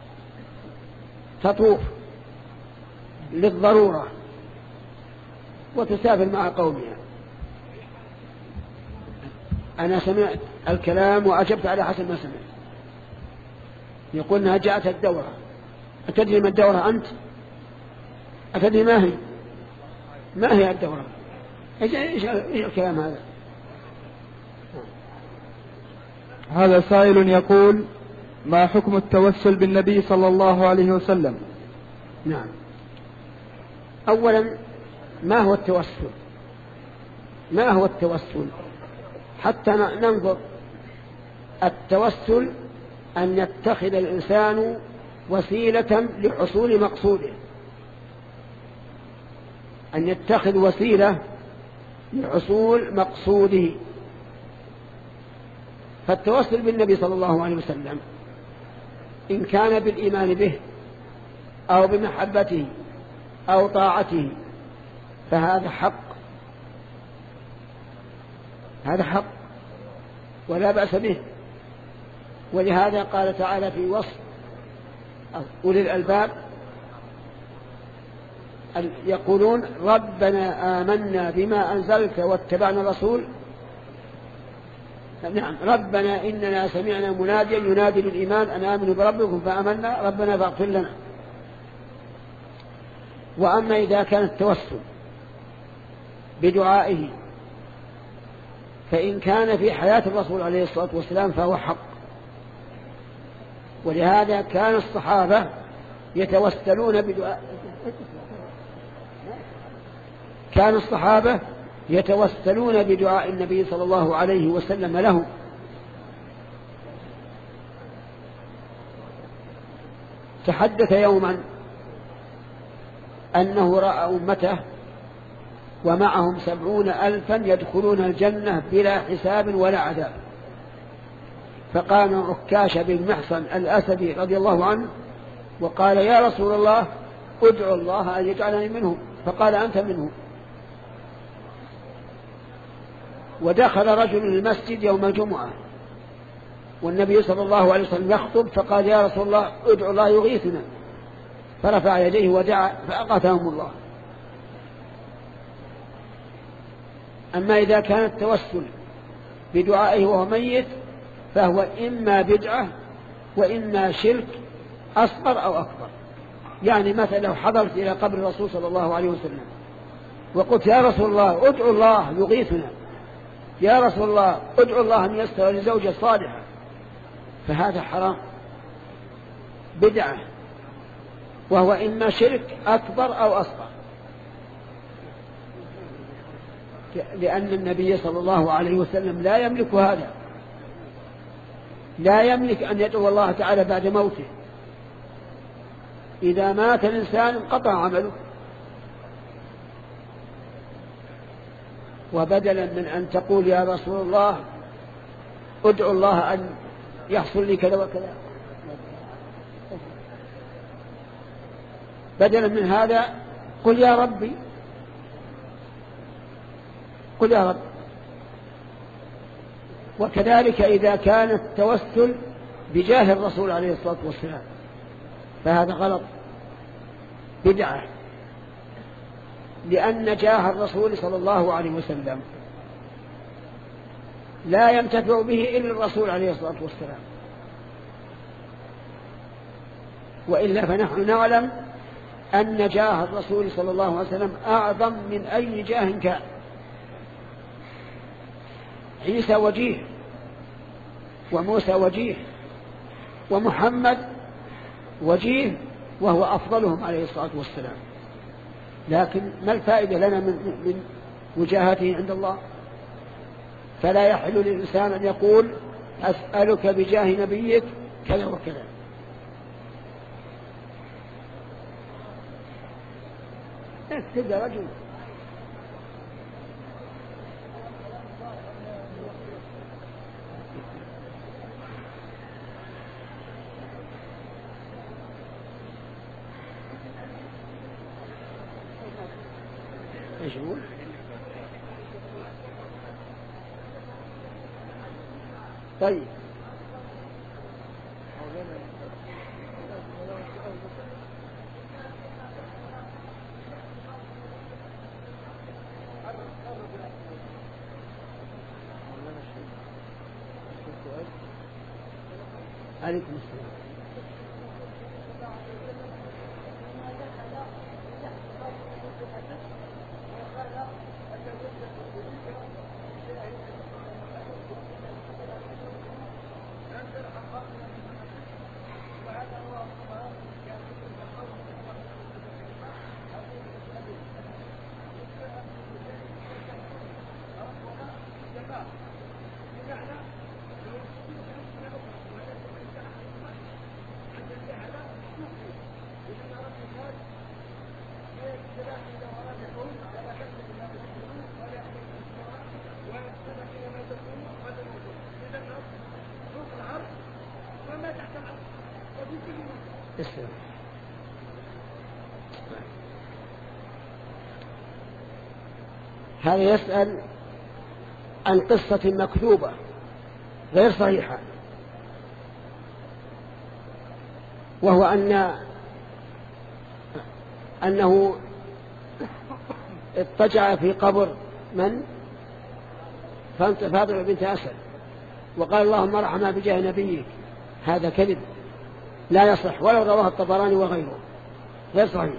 تطوف للضرورة وتسافر مع قومها. أنا سمعت الكلام وأجبت على حسب ما سمعت. يقول أنها جاءت الدورة. أتدري ما الدورة أنت؟ أتدري ما هي؟ ما هي الدورة؟ إيش الكلام هذا؟ هذا سائل يقول: ما حكم التوسل بالنبي صلى الله عليه وسلم؟ نعم. أولا، ما هو التوسل؟ ما هو التوسل حتى ننظر. التوسل أن يتخذ الإنسان وسيلة لحصول مقصوده، أن يتخذ وسيلة لحصول مقصوده. فالتوسل بالنبي صلى الله عليه وسلم إن كان بالإيمان به أو بمحبته أو طاعته فهذا حق، هذا حق ولا بأس به. ولهذا قال تعالى في وصف أولي الألباب: يقولون ربنا آمنا بما أنزلت واتبعنا الرسول. نعم، ربنا إننا سمعنا مناديا ينادي للإيمان أن آمنوا بربكم فآمنا ربنا فاغفر لنا. وأما إذا كان التوسل بدعائه فإن كان في حياة الرسول عليه الصلاة والسلام فهو حق. ولهذا كان الصحابة يتوسلون بدعاء كان الصحابة يتوسلون بدعاء النبي صلى الله عليه وسلم له. تحدث يوما أنه رأى أمته ومعهم سبعون ألفا يدخلون الجنة بلا حساب ولا عذاب، فقام عكاش بن محصن الأسدي رضي الله عنه وقال: يا رسول الله ادعو الله أن يجعلني منهم. فقال: أنت منهم. ودخل رجل المسجد يوم الجمعة والنبي صلى الله عليه وسلم يخطب، فقال: يا رسول الله ادعو الله يغيثنا. فرفع يديه ودعا فأغاثهم الله. أما إذا كان التوسل بدعائه وهو ميت فهو إما بدعة وإما شرك أصغر أو أكبر. يعني مثلا لو حضرت إلى قبر الرسول صلى الله عليه وسلم وقلت: يا رسول الله ادعو الله يغيثنا، يا رسول الله ادعو الله أن يستر لزوجة صالحة، فهذا حرام، بدعة، وهو إما شرك أكبر أو أصغر. لأن النبي صلى الله عليه وسلم لا يملك هذا، لا يملك أن يدعو الله تعالى بعد موته. إذا مات الإنسان انقطع عمله. وبدلا من أن تقول يا رسول الله ادعو الله أن يحصل لي كذا وكذا، بدلا من هذا قل يا ربي، قل يا رب. وكذلك إذا كان التوسل بجاه الرسول عليه الصلاة والسلام فهذا غلط، بدعة، لأن جاه الرسول صلى الله عليه وسلم لا ينتفع به إلا الرسول عليه الصلاة والسلام، وإلا فنحن نعلم أن جاه الرسول صلى الله عليه وسلم أعظم من أي جاه كان. عيسى وجيه، وموسى وجيه، ومحمد وجيه، وهو أفضلهم عليه الصلاة والسلام. لكن ما الفائدة لنا من, من وجاهته عند الله؟ فلا يحل للإنسان أن يقول أسألك بجاه نبيك كذا وكذا. اكتب يا رجل. ايش يقول؟ طيب عليكم السلام. اسلم. هذا يسأل عن قصة مكذوبة غير صحيحة، وهو أن أنه اضطجع في قبر من فاطمة بنت أسد وقال اللهم ارحمها بجاه نبيك. هذا كذب لا يصح، ولو رواه الطبراني وغيره غير صحيح.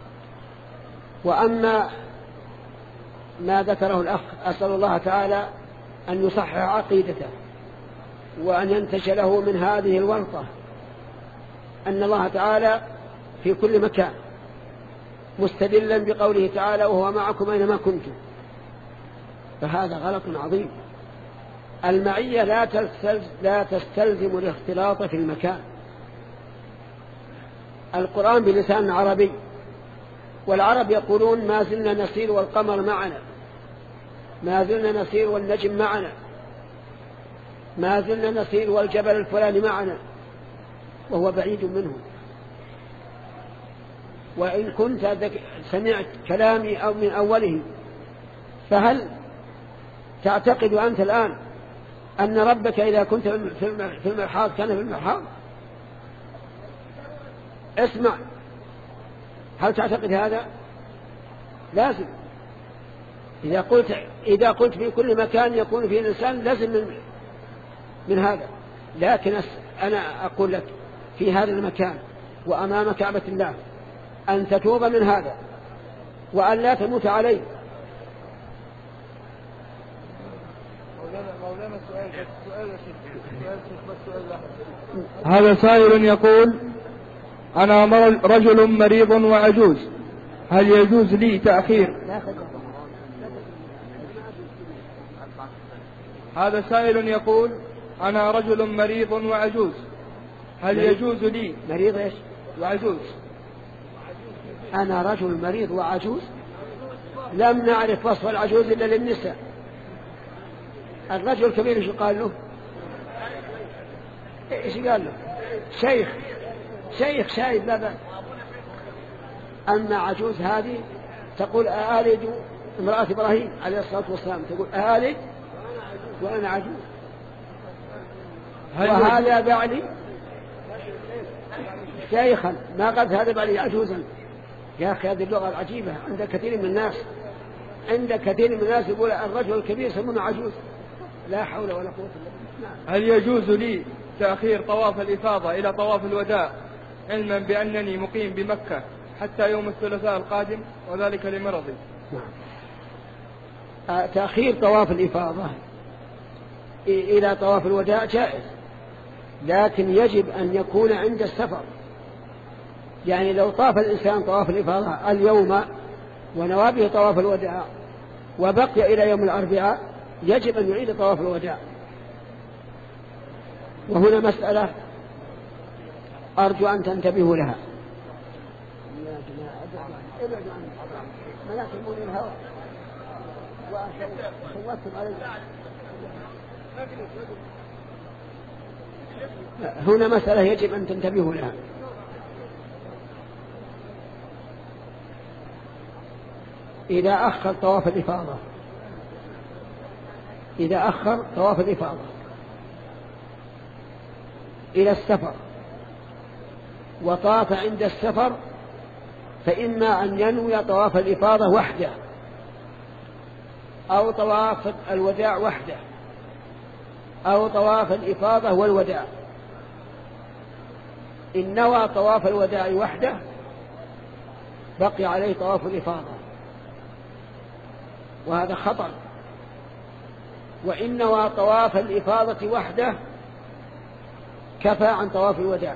وأما ما ذكره الأخ أسأل الله تعالى أن يصحح عقيدته وأن ينتج له من هذه الورطة أن الله تعالى في كل مكان، مستدلا بقوله تعالى وهو معكم أينما كنتم، فهذا غلط عظيم. المعية لا تستلزم الاختلاط في المكان. القرآن بلسان عربي، والعرب يقولون ما زلنا نسير والقمر معنا، ما زلنا نسير والنجم معنا، ما زلنا نسير والجبل الفلاني معنا، وهو بعيد منه. وإن كنت سمعت كلامي أو من أوله، فهل تعتقد أنت الآن أن ربك إذا كنت في المرحاض كان في المرحاض؟ اسمع، هل تعتقد هذا؟ لازم. إذا قلت إذا قلت في كل مكان يكون فيه الإنسان لازم من, من هذا. لكن أنا أقول لك في هذا المكان وأمام كعبة الله أن تتوب من هذا وأن لا تموت عليه. هذا سائل يقول أنا رجل مريض وعجوز، هل يجوز لي تأخير؟ هذا سائل يقول أنا رجل مريض وعجوز، هل مريض. يجوز لي؟ مريض إيش؟ وعجوز. أنا رجل مريض وعجوز، لم نعرف وصف العجوز إلا للنساء. الرجل الكبير إيش قال له؟ إيش قال له؟ شيخ شيخ شايب لا بأس. أما عجوز هذه تقول أآلد، امرأة إبراهيم عليه الصلاة والسلام تقول أآلد وأنا عجوز، وهذا بعلي شيخا، ما قد هذا بعلي عجوزا. يا أخي هذه اللغة العجيبة عند كثير من الناس، عند كثير من الناس يقول الرجل الكبير يسمونه عجوز. لا حول ولا قوة إلا بالله. هل يجوز لي تأخير طواف الإفاضة إلى طواف الوداع علما بأنني مقيم بمكة حتى يوم الثلاثاء القادم وذلك لمرضي؟ نعم. تأخير طواف الإفاضة إلى طواف الوداع جائز، لكن يجب أن يكون عند السفر. يعني لو طاف الإنسان طواف الإفاضة اليوم ونوى به طواف الوداع وبقي إلى يوم الأربعاء يجب أن يعيد طواف الوداع. وهنا مسألة أرجو أن تنتبهوا لها. هنا مسألة يجب أن تنتبهوا لها. إذا أخر طواف الإفاضة إذا أخر طواف الإفاضة إلى السفر وطاف عند السفر، فإما أن ينوي طواف الإفاضة وحده أو طواف الوداع وحده أو طواف الإفاضة والوداع. إن نوى طواف الوداع وحده بقي عليه طواف الإفاضة، وهذا خطأ. وإن نوى طواف الإفاضة وحده كفى عن طواف الوداع.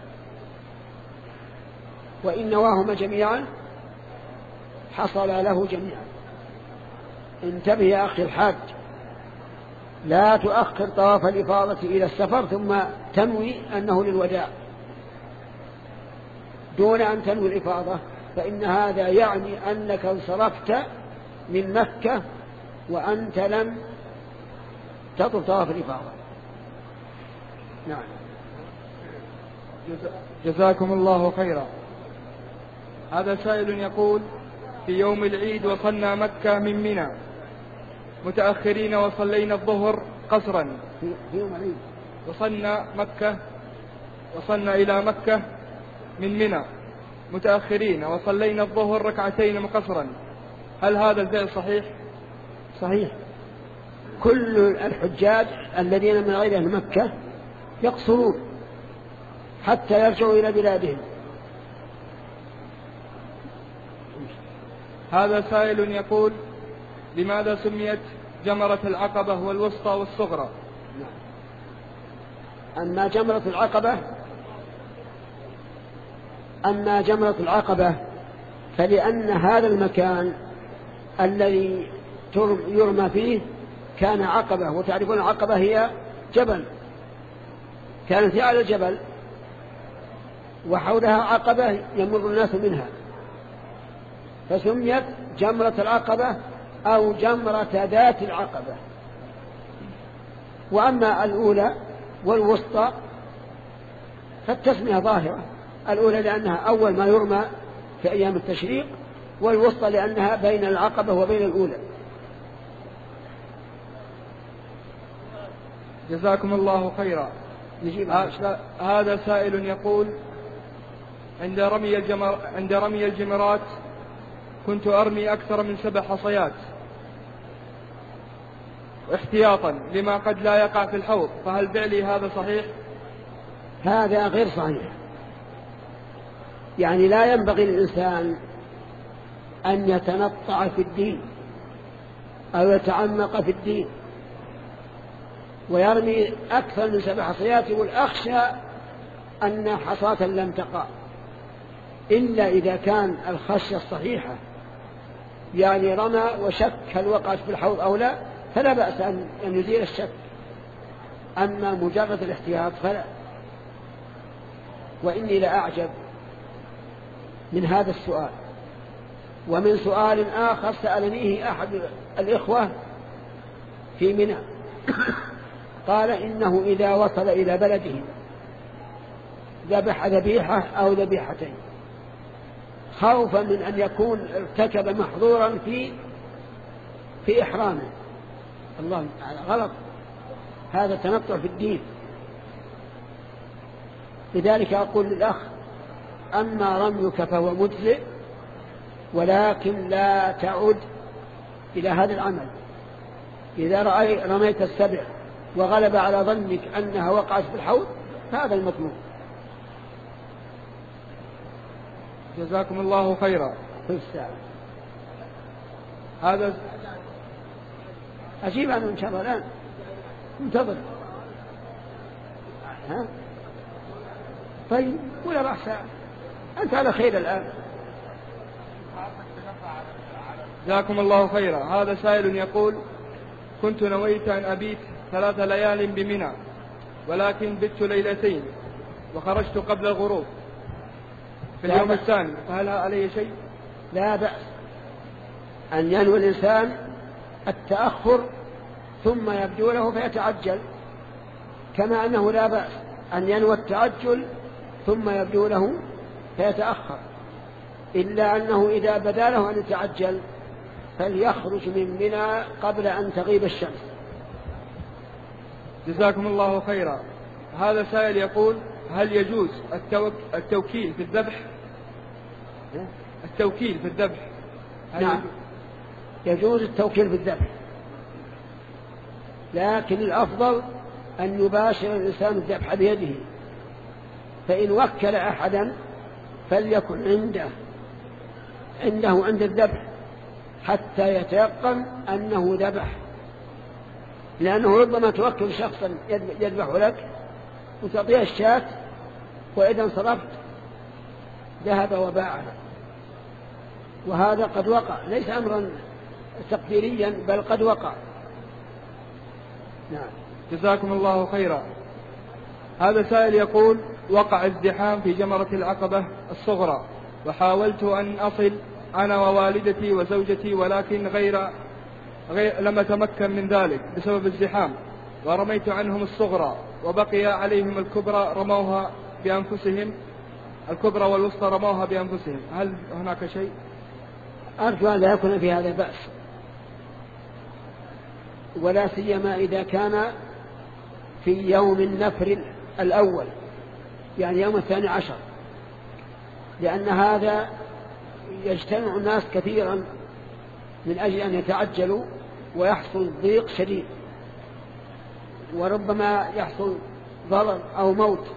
وإن نواهما جميعا حصل له جميعا. انتبه يا أخي الحاج، لا تؤخر طواف الإفاضة إلى السفر ثم تنوي أنه للوداع دون أن تنوي الإفاضة، فإن هذا يعني أنك انصرفت من مكة وأنت لم تطف طواف الإفاضة. نعم. جزاكم الله خيرا. هذا سائل يقول: في يوم العيد وصلنا مكة من منى متأخرين وصلينا الظهر قصرا. في يوم العيد وصلنا مكة وصلنا إلى مكة من منى متأخرين وصلينا الظهر ركعتين مقصرا، هل هذا الفعل صحيح؟ صحيح. كل الحجاج الذين من غير أهل مكة يقصرون حتى يرجعوا إلى بلادهم. هذا سائل يقول: لماذا سميت جمرة العقبة والوسطى والصغرى؟ أما جمرة العقبة أما جمرة العقبة فلأن هذا المكان الذي يرمى فيه كان عقبة، وتعرفون العقبة هي جبل، كانت هي على الجبل وحولها عقبة يمر الناس منها، فسميت جمرة العقبة أو جمرة ذات العقبة. وأما الأولى والوسطى فالتسمية ظاهرة، الأولى لأنها أول ما يرمى في أيام التشريق، والوسطى لأنها بين العقبة وبين الأولى. جزاكم الله خيرا. هذا سائل يقول: عند رمي الجمر عند رمي الجمرات كنت أرمي أكثر من سبع حصيات احتياطا لما قد لا يقع في الحوض، فهل فعلي هذا صحيح؟ هذا غير صحيح. يعني لا ينبغي للإنسان أن يتنطع في الدين أو يتعمق في الدين ويرمي أكثر من سبع حصيات والأخشى أن حصاة لم تقع، إلا إذا كان الخشية الصحيحة، يعني رمى وشك هل وقعت في الحوض أو لا، فلا بأس أن يزيل الشك. أما مجرد الاحتياط فلا. وإني لأعجب من هذا السؤال ومن سؤال آخر سألنيه أحد الإخوة في منى قال إنه إذا وصل إلى بلده ذبح ذبيحة أو ذبيحتين خوفا من أن يكون ارتكب محظورا في في إحرامه. الله غلط، هذا تنطع في الدين. لذلك أقول للأخ أما رميك فهو مجزئ، ولكن لا تعد إلى هذا العمل. إذا رأي رميت السبع وغلب على ظنك أنها وقعت في الحوض فهذا المطلوب. جزاكم الله خيرا. في الساعة هذا أجيب عنه إن شاء الله الآن، انتظر. ها؟ طيب ولا راح ساعة، أنت على خير الآن. جزاكم الله خيرا. هذا سائل يقول كنت نويت أن أبيت ثلاث ليال بمنى ولكن بت ليلتين وخرجت قبل الغروب في اليوم الثاني، فهل علي شيء؟ لا بأس أن ينوي الإنسان التأخر ثم يبدو له فيتعجل، كما أنه لا بأس أن ينوي التعجل ثم يبدو له فيتأخر، إلا أنه إذا بدا له أن يتعجل فليخرج من منى قبل أن تغيب الشمس. جزاكم الله خيرا. هذا سائل يقول هل يجوز التوك... التوكيل في الذبح؟ التوكيل في الذبح نعم يجوز التوكيل في الذبح، لكن الأفضل أن يباشر الإنسان الذبح بيده، فإن وكل أحدا فليكن عنده عنده عند الذبح حتى يتيقن أنه ذبح، لأنه ربما توكل شخصا يذبح لك وتعطيه الشاة وإذا انصرفت ذهب وباعها، وهذا قد وقع، ليس أمرا تقديريا بل قد وقع. نعم. جزاكم الله خيرا. هذا سائل يقول وقع ازدحام في جمرة العقبة الصغرى وحاولت أن أصل أنا ووالدتي وزوجتي ولكن غير, غير لم أتمكن من ذلك بسبب الزحام، ورميت عنهم الصغرى وبقي عليهم الكبرى رموها بأنفسهم، الكبرى والوسطى رموها بأنفسهم، هل هناك شيء؟ أرجو أن لا يكون في هذا بأس، ولا سيما إذا كان في يوم النفر الأول يعني يوم الثاني عشر، لأن هذا يجتمع الناس كثيرا من أجل أن يتعجلوا ويحصل ضيق شديد وربما يحصل ضرر أو موت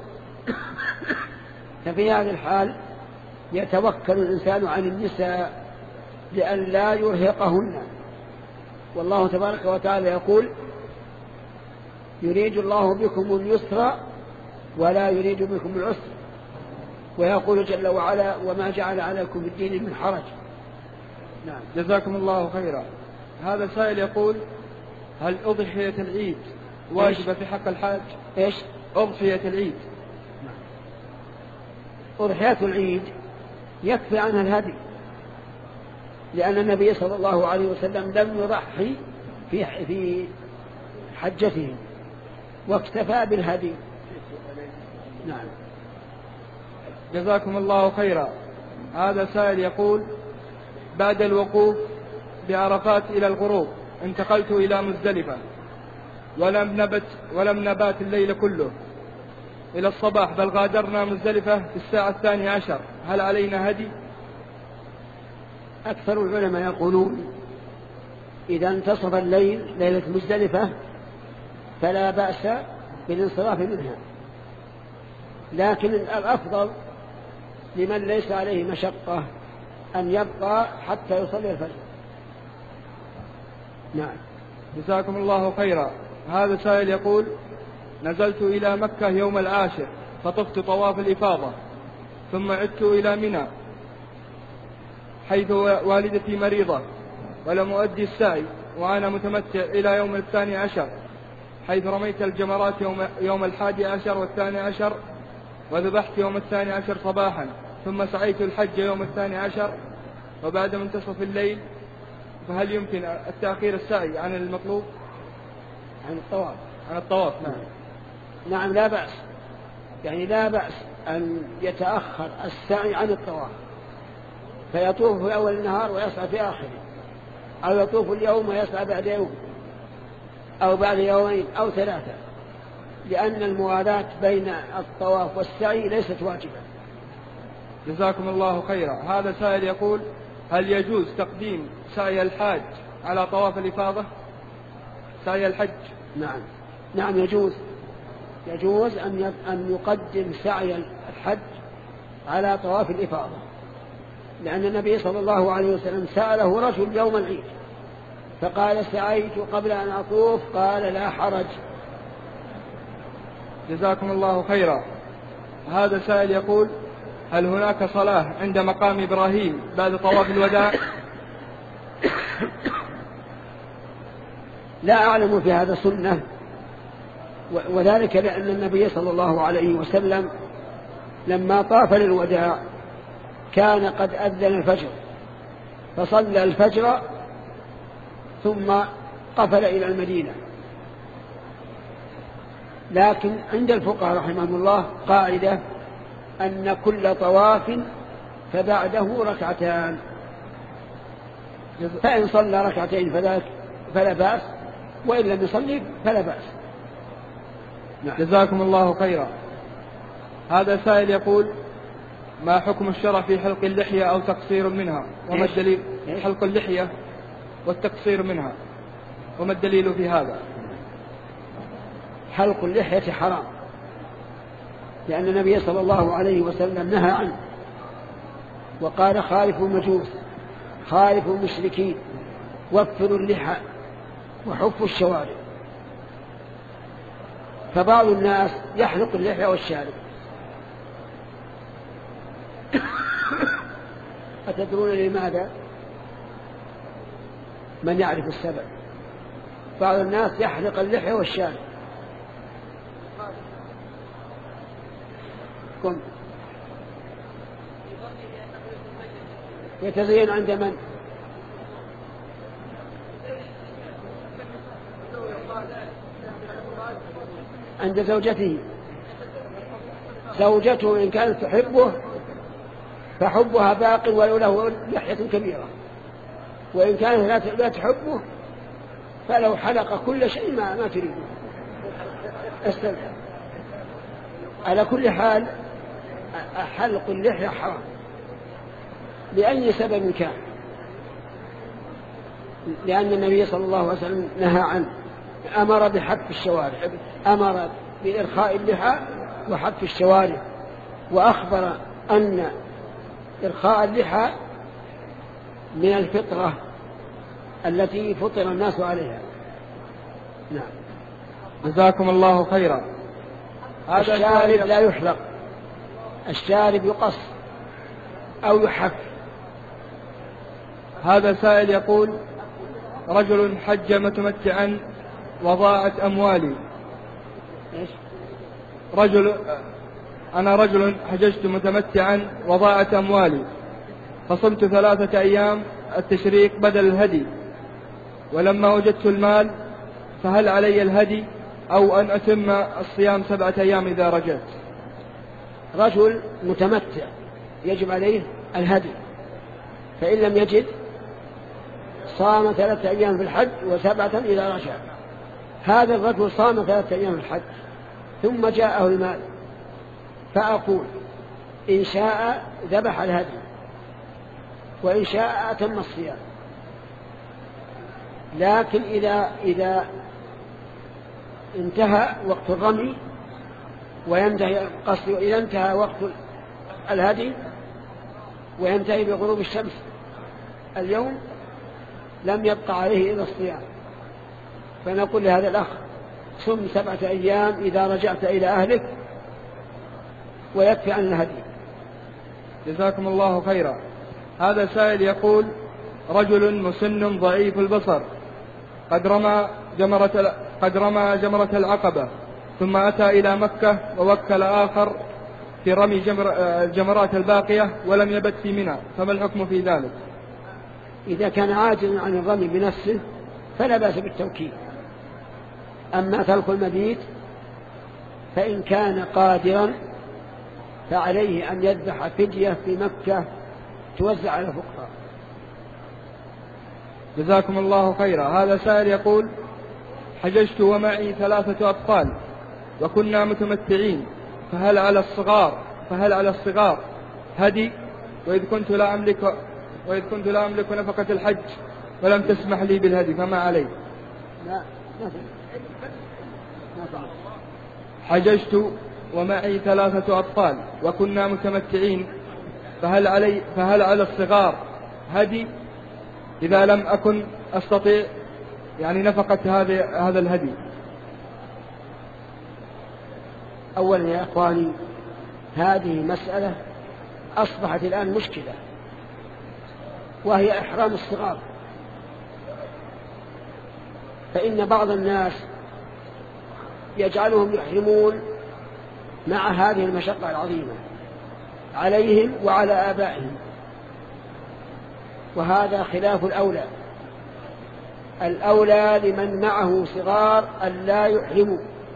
ففي هذه الحال يتوكل الإنسان عن النساء لأن لا يرهقهن، والله تبارك وتعالى يقول يريد الله بكم اليسر ولا يريد بكم العسر، ويقول جل وعلا وما جعل عليكم الدين من حرج. نعم. جزاكم الله خيرا. هذا سائل يقول هل أضحية العيد واجبة في حق الحاج؟ إيش؟ أضحية العيد. أضحية العيد يكفي عنها الهدي، لأن النبي صلى الله عليه وسلم لم يضحي في في حجته واكتفى بالهدي. نعم. جزاكم الله خيرا. هذا سائل يقول بعد الوقوف بعرفات إلى الغروب انتقلت إلى مزدلفة ولم نبت ولم نبات الليل كله إلى الصباح، بل غادرنا مزدلفة في الساعة الثانية عشر، هل علينا هدي؟ أكثر العلماء يقولون إذا انتصف الليل ليلة مزدلفة فلا بأس بالانصراف منها، لكن الأفضل لمن ليس عليه مشقة أن يبقى حتى يصلي الفجر. نعم. جزاكم الله خيرا. هذا سائل يقول نزلت إلى مكة يوم العاشر فطفت طواف الإفاضة ثم عدت إلى منى حيث والدتي مريضة ولم أؤدي السعي وأنا متمتع إلى يوم الثاني عشر حيث رميت الجمرات يوم, يوم الحادي عشر والثاني عشر، وذبحت يوم الثاني عشر صباحا، ثم سعيت الحج يوم الثاني عشر وبعد منتصف الليل، فهل يمكن التأخير السعي عن المطلوب؟ عن الطواف عن الطواف نعم. نعم لا بأس، يعني لا بأس أن يتأخر السعي عن الطواف، فيطوف في أول النهار ويسعى في آخره، أو يطوف اليوم ويسعى بعد يوم أو بعد يومين أو ثلاثة، لأن الموالاة بين الطواف والسعي ليست واجبة. جزاكم الله خيرا. هذا سائل يقول: هل يجوز تقديم سعي الحاج على طواف الإفاضة؟ سعي الحج نعم نعم يجوز، يجوز أن أن يقدم سعي الحج على طواف الإفاضة، لأن النبي صلى الله عليه وسلم سأله رجل يوم العيد فقال: سعيت قبل أن أطوف، قال: لا حرج. جزاكم الله خيرا. هذا سائل يقول: هل هناك صلاة عند مقام إبراهيم بعد طواف الوداع؟ لا أعلم في هذا سنة، وذلك لأن النبي صلى الله عليه وسلم لما طاف للوداع كان قد أذن الفجر فصلى الفجر ثم قفل إلى المدينة. لكن عند الفقهاء رحمهم الله قاعدة أن كل طواف فبعده ركعتان، فإن صلى ركعتين فذاك فلا بأس، وإن لم يصلي فلا بأس. نعم. جزاكم الله خيرا. هذا سائل يقول: ما حكم الشرع في حلق اللحية أو تقصير منها؟ وما الدليل؟ حلق اللحية والتقصير منها، وما الدليل في هذا؟ حلق اللحية حرام، لأن النبي صلى الله عليه وسلم نهى عنه وقال: خالفوا المجوس، خالفوا المشركين، وفروا اللحى وحفوا الشوارب. فبعض الناس يحلق اللحية والشارب. أتدرون لماذا؟ من يعرف السبب؟ بعض الناس يحلق اللحية والشارب. كن يتزين عند من؟ عند زوجته. زوجته إن كانت تحبه فحبها باق ولو له لحية كبيرة، وإن كانت لا تحبه فلو حلق كل شيء ما, ما تريده استمتع. على كل حال حلق اللحية حرام لأي سبب كان، لأن النبي صلى الله عليه وسلم نهى عنه، أمر بحف الشوارب، أمر بإرخاء اللحى وحف الشوارب، وأخبر أن إرخاء اللحى من الفطرة التي فطر الناس عليها. نعم. جزاكم الله خيرا. هذا الشارب لا يحلق، الشارب يقص أو يحف. هذا سائل يقول: رجل حج متمتعا وضاعت أموالي. إيش؟ رجل أنا رجل حججت متمتعا وضاعت أموالي، فصمت ثلاثة أيام التشريق بدل الهدي، ولما وجدت المال فهل علي الهدي أو أن أتم الصيام سبعة أيام إذا رجعت؟ رجل متمتع يجب عليه الهدي، فإن لم يجد صام ثلاثة أيام في الحج وسبعة إذا رجع. هذا الرجل صام ثلاثة أيام في الحج ثم جاءه المال، فأقول إن شاء ذبح الهدي وإن شاء أتم الصيام. لكن إذا إذا انتهى وقت الرمي وينتهي قصدي إذا انتهى وقت الهدي وينتهي بغروب الشمس اليوم لم يبقى عليه إلا الصيام، فنقول لهذا الأخ: صم سبعة أيام إذا رجعت إلى أهلك ويكفي عن الهدي. جزاكم الله خيرا. هذا سائل يقول: رجل مسن ضعيف البصر قد رمى جمرة قد رمى جمرة العقبة ثم أتى إلى مكة ووكل آخر في رمي جمر الجمرات الباقية ولم يبت في منى، فما الحكم في ذلك؟ إذا كان عاجزا عن الرمي بنفسه فلا بأس بالتوكيل. أما ترك المبيت فإن كان قادرا فعليه أن يذبح فدية في مكة توزع على الفقراء. جزاكم الله خيرا. هذا سائل يقول: حججت ومعي ثلاثة أطفال وكنا متمتعين، فهل على الصغار فهل على الصغار هدي؟ وإذ كنت لا أملك وإذ كنت لا أملك نفقة الحج ولم تسمح لي بالهدي فما علي؟ لا حججت ومعي ثلاثة أطفال وكنا متمتعين، فهل علي فهل على الصغار هدي إذا لم أكن أستطيع يعني نفقة هذا هذا الهدي؟ أولا يا أخواني، هذه مسألة أصبحت الآن مشكلة، وهي إحرام الصغار. فإن بعض الناس يجعلهم يحرمون مع هذه المشقة العظيمة عليهم وعلى آبائهم، وهذا خلاف الأولى. الأولى لمن معه صغار أن لا يحرموا،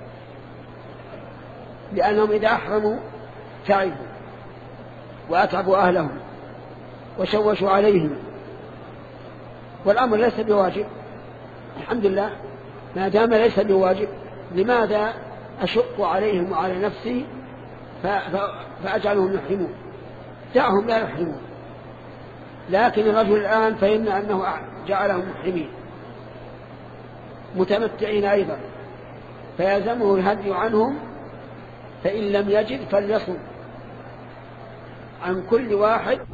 لأنهم إذا أحرموا تعبوا وأتعبوا أهلهم وشوشوا عليهم، والأمر ليس بواجب. الحمد لله ما دام ليس بواجب، لماذا أشق عليهم وعلى نفسي فأجعلهم يحرمون؟ دعهم لا يحرمون. لكن الرجل الآن فإن أنه جعلهم محرمين متمتعين أيضا، فيلزمه الهدي عنهم، فإن لم يجد فليصم عن كل واحد